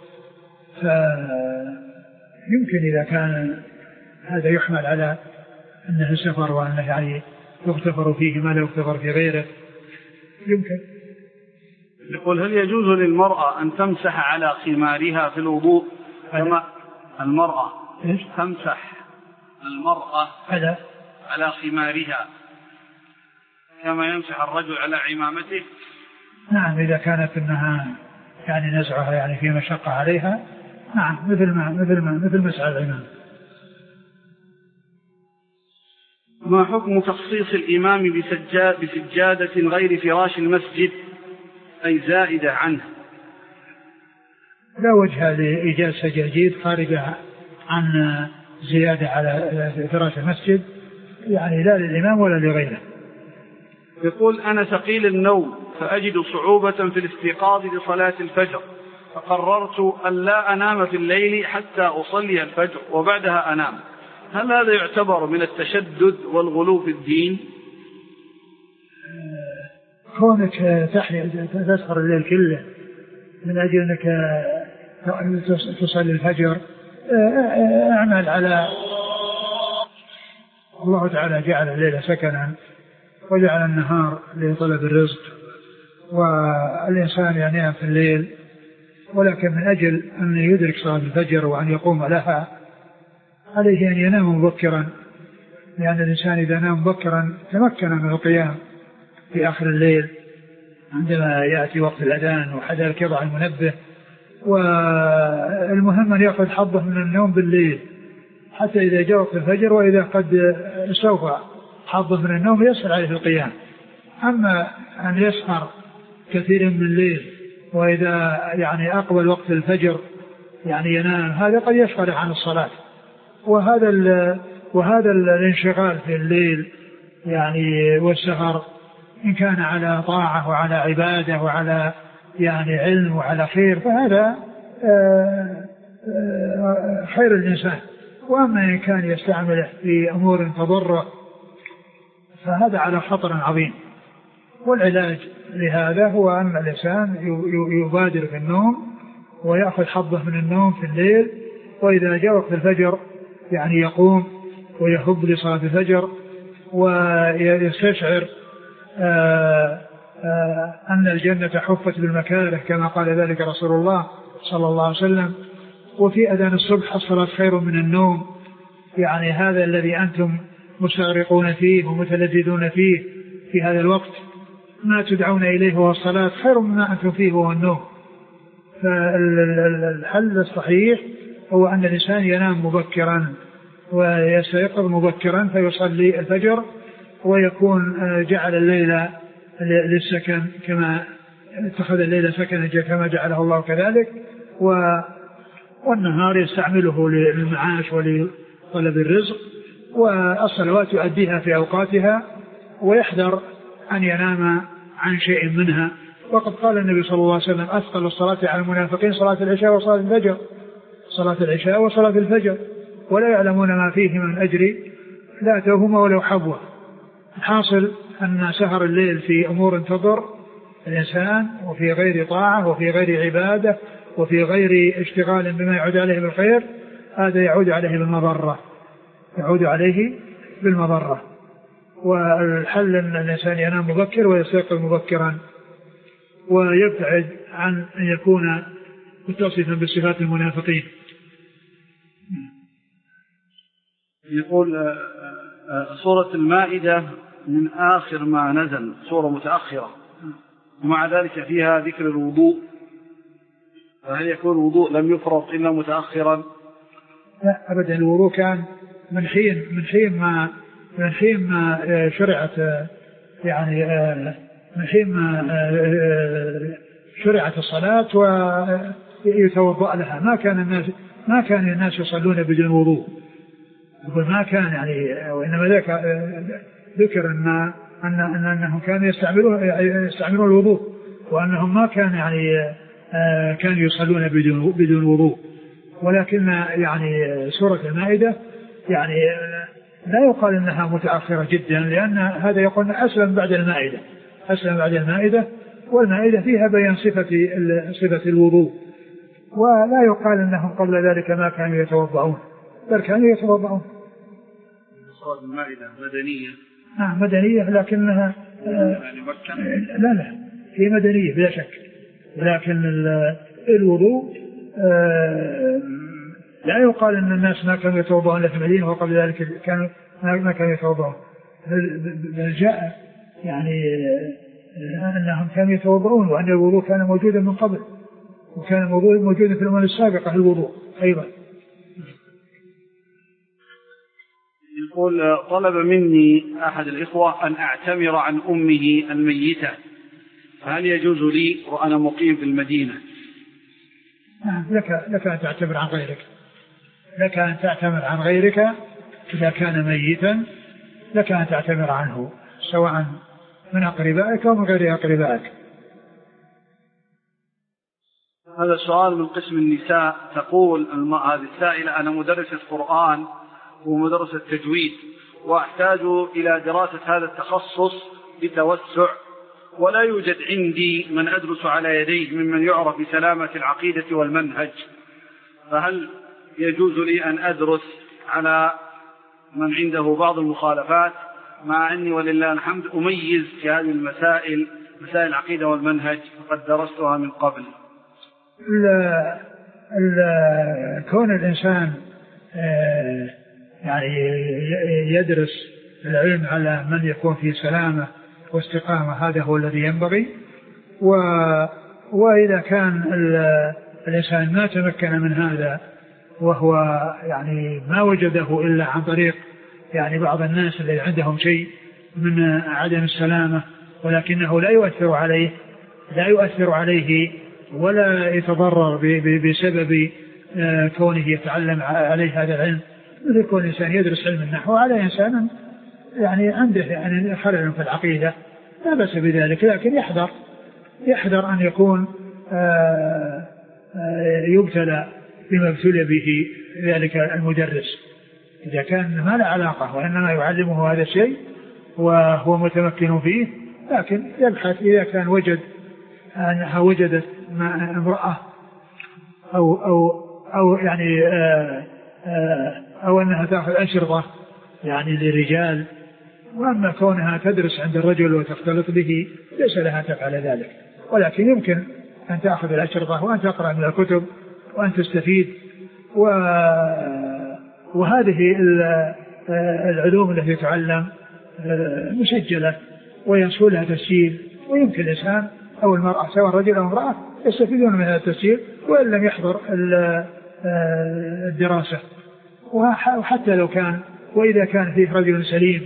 فيمكن إذا كان هذا يحمل على أنه السفر وأنه يعني يغتفر فيه ما لا يغتفر في غيره يمكن. يقول هل يجوز للمرأة أن تمسح على خمارها في الوضوء كما المرأة إيش؟ تمسح المرأة على على خمارها كما يمسح الرجل على عمامته؟ نعم إذا كانت أنها يعني نزعها يعني في مشقة عليها نعم مثل ما مثل ما مثل مسح العمام. ما حكم تخصيص الإمام بسجاد بسجادة غير فراش المسجد أي زائدة عنه؟ لا وجه لإيجاد سجاجيد خارجة عن زيادة على فراش المسجد يعني لا للإمام ولا لغيره. يقول أنا ثقيل النوم فأجد صعوبة في الاستيقاظ لصلاة الفجر، فقررت أن لا أنام في الليل حتى أصلي الفجر وبعدها أنام، هل هذا يعتبر من التشدد والغلو في الدين؟ كونك تحيا تسهر الليل كله من أجل أنك تصلي الفجر اعمل على الله تعالى جعل الليل سكنا وجعل النهار لطلب الرزق، والإنسان ينام في الليل، ولكن من أجل أن يدرك صلاة الفجر وأن يقوم لها عليه أن ينام مبكرا، لأن الإنسان إذا نام مبكرا تمكن من القيام في آخر الليل عندما يأتي وقت الأذان وحذلك يضع المنبه. والمهم أن يأخذ حظه من النوم بالليل حتى إذا جاء وقت الفجر، وإذا قد استوفى حظه من النوم يسهل عليه القيام. أما أن يسهر كثيرا من الليل وإذا يعني أقبل وقت الفجر يعني ينام، هذا قد يشغل عن الصلاة. وهذا وهذا الانشغال في الليل يعني والسهر إن كان على طاعة وعلى عبادة وعلى يعني علم وعلى خير فهذا خير الإنسان، وأما إن كان يستعمله في أمور تضره فهذا على خطر عظيم. والعلاج لهذا هو أن الإنسان يبادر في النوم ويأخذ حظه من النوم في الليل، وإذا جاء وقت الفجر يعني يقوم ويهب لصلاة الفجر ويستشعر آآ آآ أن الجنة حفت بالمكاره كما قال ذلك رسول الله صلى الله عليه وسلم. وفي أذان الصبح الصلاة خير من النوم، يعني هذا الذي أنتم مستغرقون فيه ومتلذذون فيه في هذا الوقت ما تدعون إليه هو الصلاة خير مما أنتم فيه هو النوم. فالحل الصحيح هو أن الإنسان ينام مبكرا ويستيقظ مبكرا فيصلي الفجر ويكون جعل الليل للسكن كما اتخذ الليل سكنا كما جعله الله كذلك، والنهار يستعمله للمعاش ولطلب الرزق، والصلوات يؤديها في أوقاتها ويحذر أن ينام عن شيء منها. وقد قال النبي صلى الله عليه وسلم أثقل الصلاة على المنافقين صلاة العشاء وصلاة الفجر، صلاة العشاء وصلاة الفجر ولا يعلمون ما فيه من أجر لا توهما ولو حبوا. الحاصل أن سهر الليل في أمور تضر الإنسان وفي غير طاعة وفي غير عبادة وفي غير اشتغال بما يعود عليه بالخير، هذا يعود عليه بالمضرة، يعود عليه بالمضرة. والحل أن الإنسان ينام مبكر ويستيقظ مبكرا، ويبتعد عن أن يكون متصفا بصفات المنافقين. يقول سورة المائدة من آخر ما نزل، سورة متأخرة، ومع ذلك فيها ذكر الوضوء، فهل يكون الوضوء لم يفرض إلا متأخرا؟ لا أبدا، الوضوء كان من حين من حين ما من حين ما شرعت يعني من حين ما شرعت الصلاة ويتوضأ لها. ما كان الناس ما كان الناس يصلون بدون وضوء، ما كان يعني، وإنما ذاك ذكر أن أن أنهم كانوا يستعملون يستعملون الوضوء، وأنهم ما كان يعني كانوا يصلون بدون بدون وضوء. ولكن يعني سورة المائدة يعني لا يقال انها متأخرة جدا، لأن هذا يقول أسلم بعد المائدة، أسلم بعد المائدة، والمائدة فيها بيان صفة صفة الوضوء، ولا يقال انهم قبل ذلك ما كانوا يتوضعون، بل كانوا يتوضعون. سورة المائدة مدنية. نعم مدنية، لكنها يعني مكة. لا لا هي مدنية بلا شك، لكن الوضوء لا يقال ان الناس ما كانوا يتوضعون الا في المدينة وقبل ذلك كانوا ما كانوا يتوضعون، بل جاء يعني انهم كانوا يتوضعون، وان الوضوء كان موجودا من قبل، وكان الموضوع موجودا في الامم السابقة الوضوء ايضا. يقول طلب مني احد الاخوة ان اعتمر عن امه الميتة، فهل يجوز لي وانا مقيم في المدينة؟ لك لك ان تعتمر عن غيرك، لك أن تعتمر عن غيرك إذا كان ميتا، لك أن تعتمر عنه سواء من أقربائك أو من غير أقربائك. هذا السؤال من قسم النساء. تقول هذه السائلة: أنا مدرسة قرآن ومدرسة تجويد، وأحتاج إلى دراسة هذا التخصص بتوسع، ولا يوجد عندي من أدرس على يديه ممن يعرف بسلامة العقيدة والمنهج، فهل يجوز لي أن أدرس على من عنده بعض المخالفات، مع أني ولله الحمد أميز في هذه المسائل، مسائل العقيدة والمنهج، فقد درستها من قبل؟ ال ال كون الإنسان يعني يدرس العلم على من يكون في سلامة واستقامة، هذا هو الذي ينبغي. و وإذا كان الإنسان ما تمكن من هذا، وهو يعني ما وجده إلا عن طريق يعني بعض الناس اللي عندهم شيء من عدم السلامة، ولكنه لا يؤثر عليه لا يؤثر عليه ولا يتضرر بسبب كونه يتعلم عليه هذا العلم، مثل كون الإنسان يدرس علم النحو على إنسان يعني عنده يعني خلل في العقيدة، لا بأس بذلك، لكن يحذر يحذر أن يكون يبتلى بما ابتلي به ذلك المدرس، إذا كان ما له علاقة وإنما يعلمه هذا الشيء وهو متمكن فيه. لكن يبحث إذا كان وجد أنها وجدت امرأة أو أو أو يعني آآ آآ أو أنها تأخذ أشرطة يعني للرجال، وأما كونها تدرس عند الرجل وتختلط به ليس لها تفعل ذلك، ولكن يمكن أن تأخذ الأشرطة وأن تقرأ من الكتب وأن تستفيد. وهذه العلوم التي تعلم مسجلة وينسو لها تسجيل، ويمكن الإنسان أو المرأة سواء رجل أو امرأة يستفيدون من هذا التسجيل وإن لم يحضر الدراسة. وحتى لو كان وإذا كان فيه رجل سليم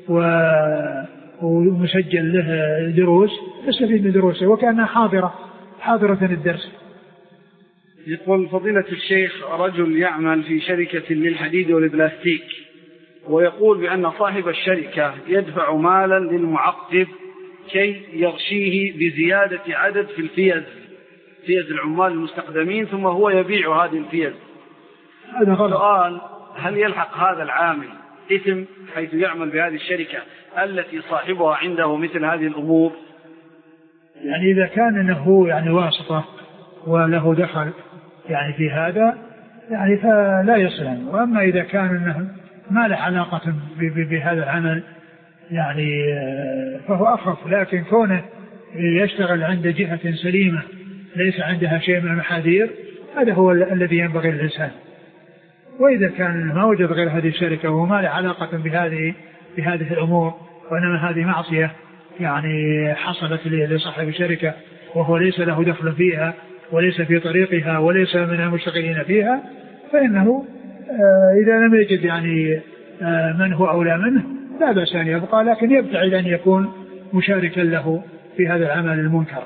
ومسجل له دروس يستفيد من دروسه وكأنها حاضرة حاضرة الدرس. يقول فضيلة الشيخ: رجل يعمل في شركة للحديد والبلاستيك، ويقول بأن صاحب الشركة يدفع مالا للمعقد كي يغشيه بزيادة عدد في الفيز فيز العمال المستخدمين، ثم هو يبيع هذه الفيز. هذا السؤال: هل يلحق هذا العامل إثم حيث يعمل بهذه الشركة التي صاحبها عنده مثل هذه الأمور؟ يعني إذا كان أنه يعني واسطة وله دخل يعني في هذا يعني فلا يسلم. وأما إذا كان أنه ما له علاقة بهذا العمل يعني فهو أخف. لكن كونه يشتغل عند جهة سليمة ليس عندها شيء من المحاذير هذا هو الذي ينبغي للإنسان. وإذا كان ما وجد غير هذه الشركة وما له علاقة بهذه بهذه الأمور وإنما هذه معصية يعني حصلت لصاحب الشركة وهو ليس له دخل فيها وليس في طريقها وليس من المشتغلين فيها فإنه إذا لم يجد يعني من هو أولى منه لا بأس أن يبقى لكن يبتعد أن يكون مشاركا له في هذا العمل المنكر.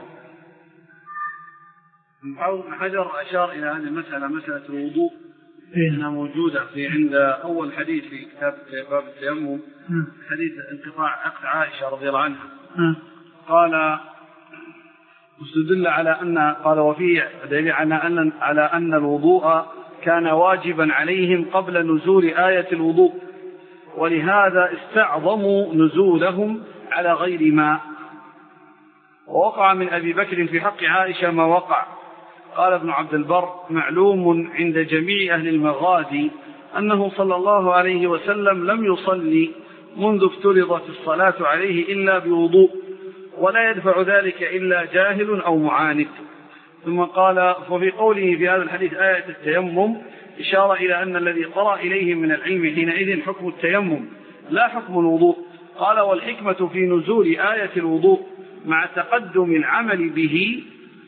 حافظ بن حجر أشار إلى هذه المسألة مسألة الوضوء إنها موجودة في عند أول حديث في كتاب باب التيمم حديث انقطاع عقد عائشة رضي الله عنها قال استدل على أن قال وفيه دليل على أن على أن الوضوء كان واجبا عليهم قبل نزول آية الوضوء ولهذا استعظموا نزولهم على غير ماء. ووقع من أبي بكر في حق عائشة ما وقع. قال ابن عبد البر معلوم عند جميع أهل المغازي أنه صلى الله عليه وسلم لم يصلي منذ افترضت الصلاة عليه إلا بوضوء ولا يدفع ذلك إلا جاهل أو معاند. ثم قال وفي قوله في هذا الحديث آية التيمم إشارة إلى أن الذي قرأ إليهم من العلم حينئذ حكم التيمم لا حكم الوضوء. قال والحكمة في نزول آية الوضوء مع تقدم العمل به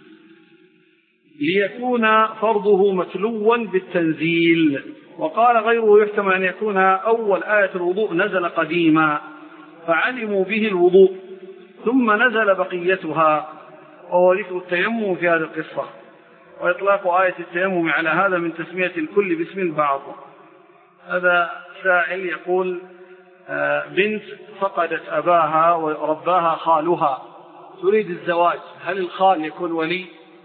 ليكون فرضه متلوا بالتنزيل. وقال غيره يحتمل أن يكون أول آية الوضوء نزل قديما فعلموا به الوضوء ثم نزل بقيتها وهو ذكر التيمم في هذه القصة. وإطلاق آية التيمم على هذا من تسمية الكل باسم البعض. هذا سائل يقول بنت فقدت أباها ورباها خالها تريد الزواج هل الخال يكون ولي؟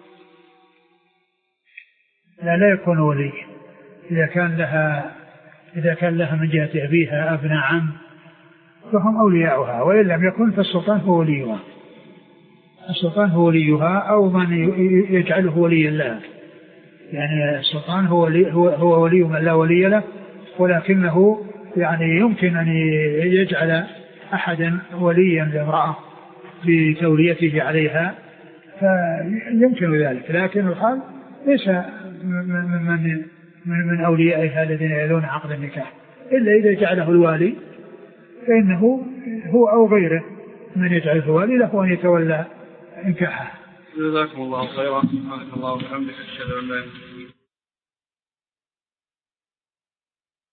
لا لا يكون ولي. إذا كان لها إذا كان لها من جهة أبيها أبناء عم فهم أولياؤها وإن لم يكن فالسلطان هو وليها. السلطان هو وليها أو من يجعله وليا لها. يعني السلطان هو ولي هو, هو ولي من لا ولي له ولكنه يعني يمكن أن يجعل أحدا وليا لامرأة بتوليته عليها فيمكن ذلك. لكن الخال ليس من, من, من, من أوليائها الذين يلون عقد النكاح إلا إذا جعله الوالي فإنه هو أو غيره من يجعله الوالي له أن يتولى نكاحه. جزاكم الله خيرا. سبحانك اللهم وبحمدك أشهد أن لا إله إلا أنت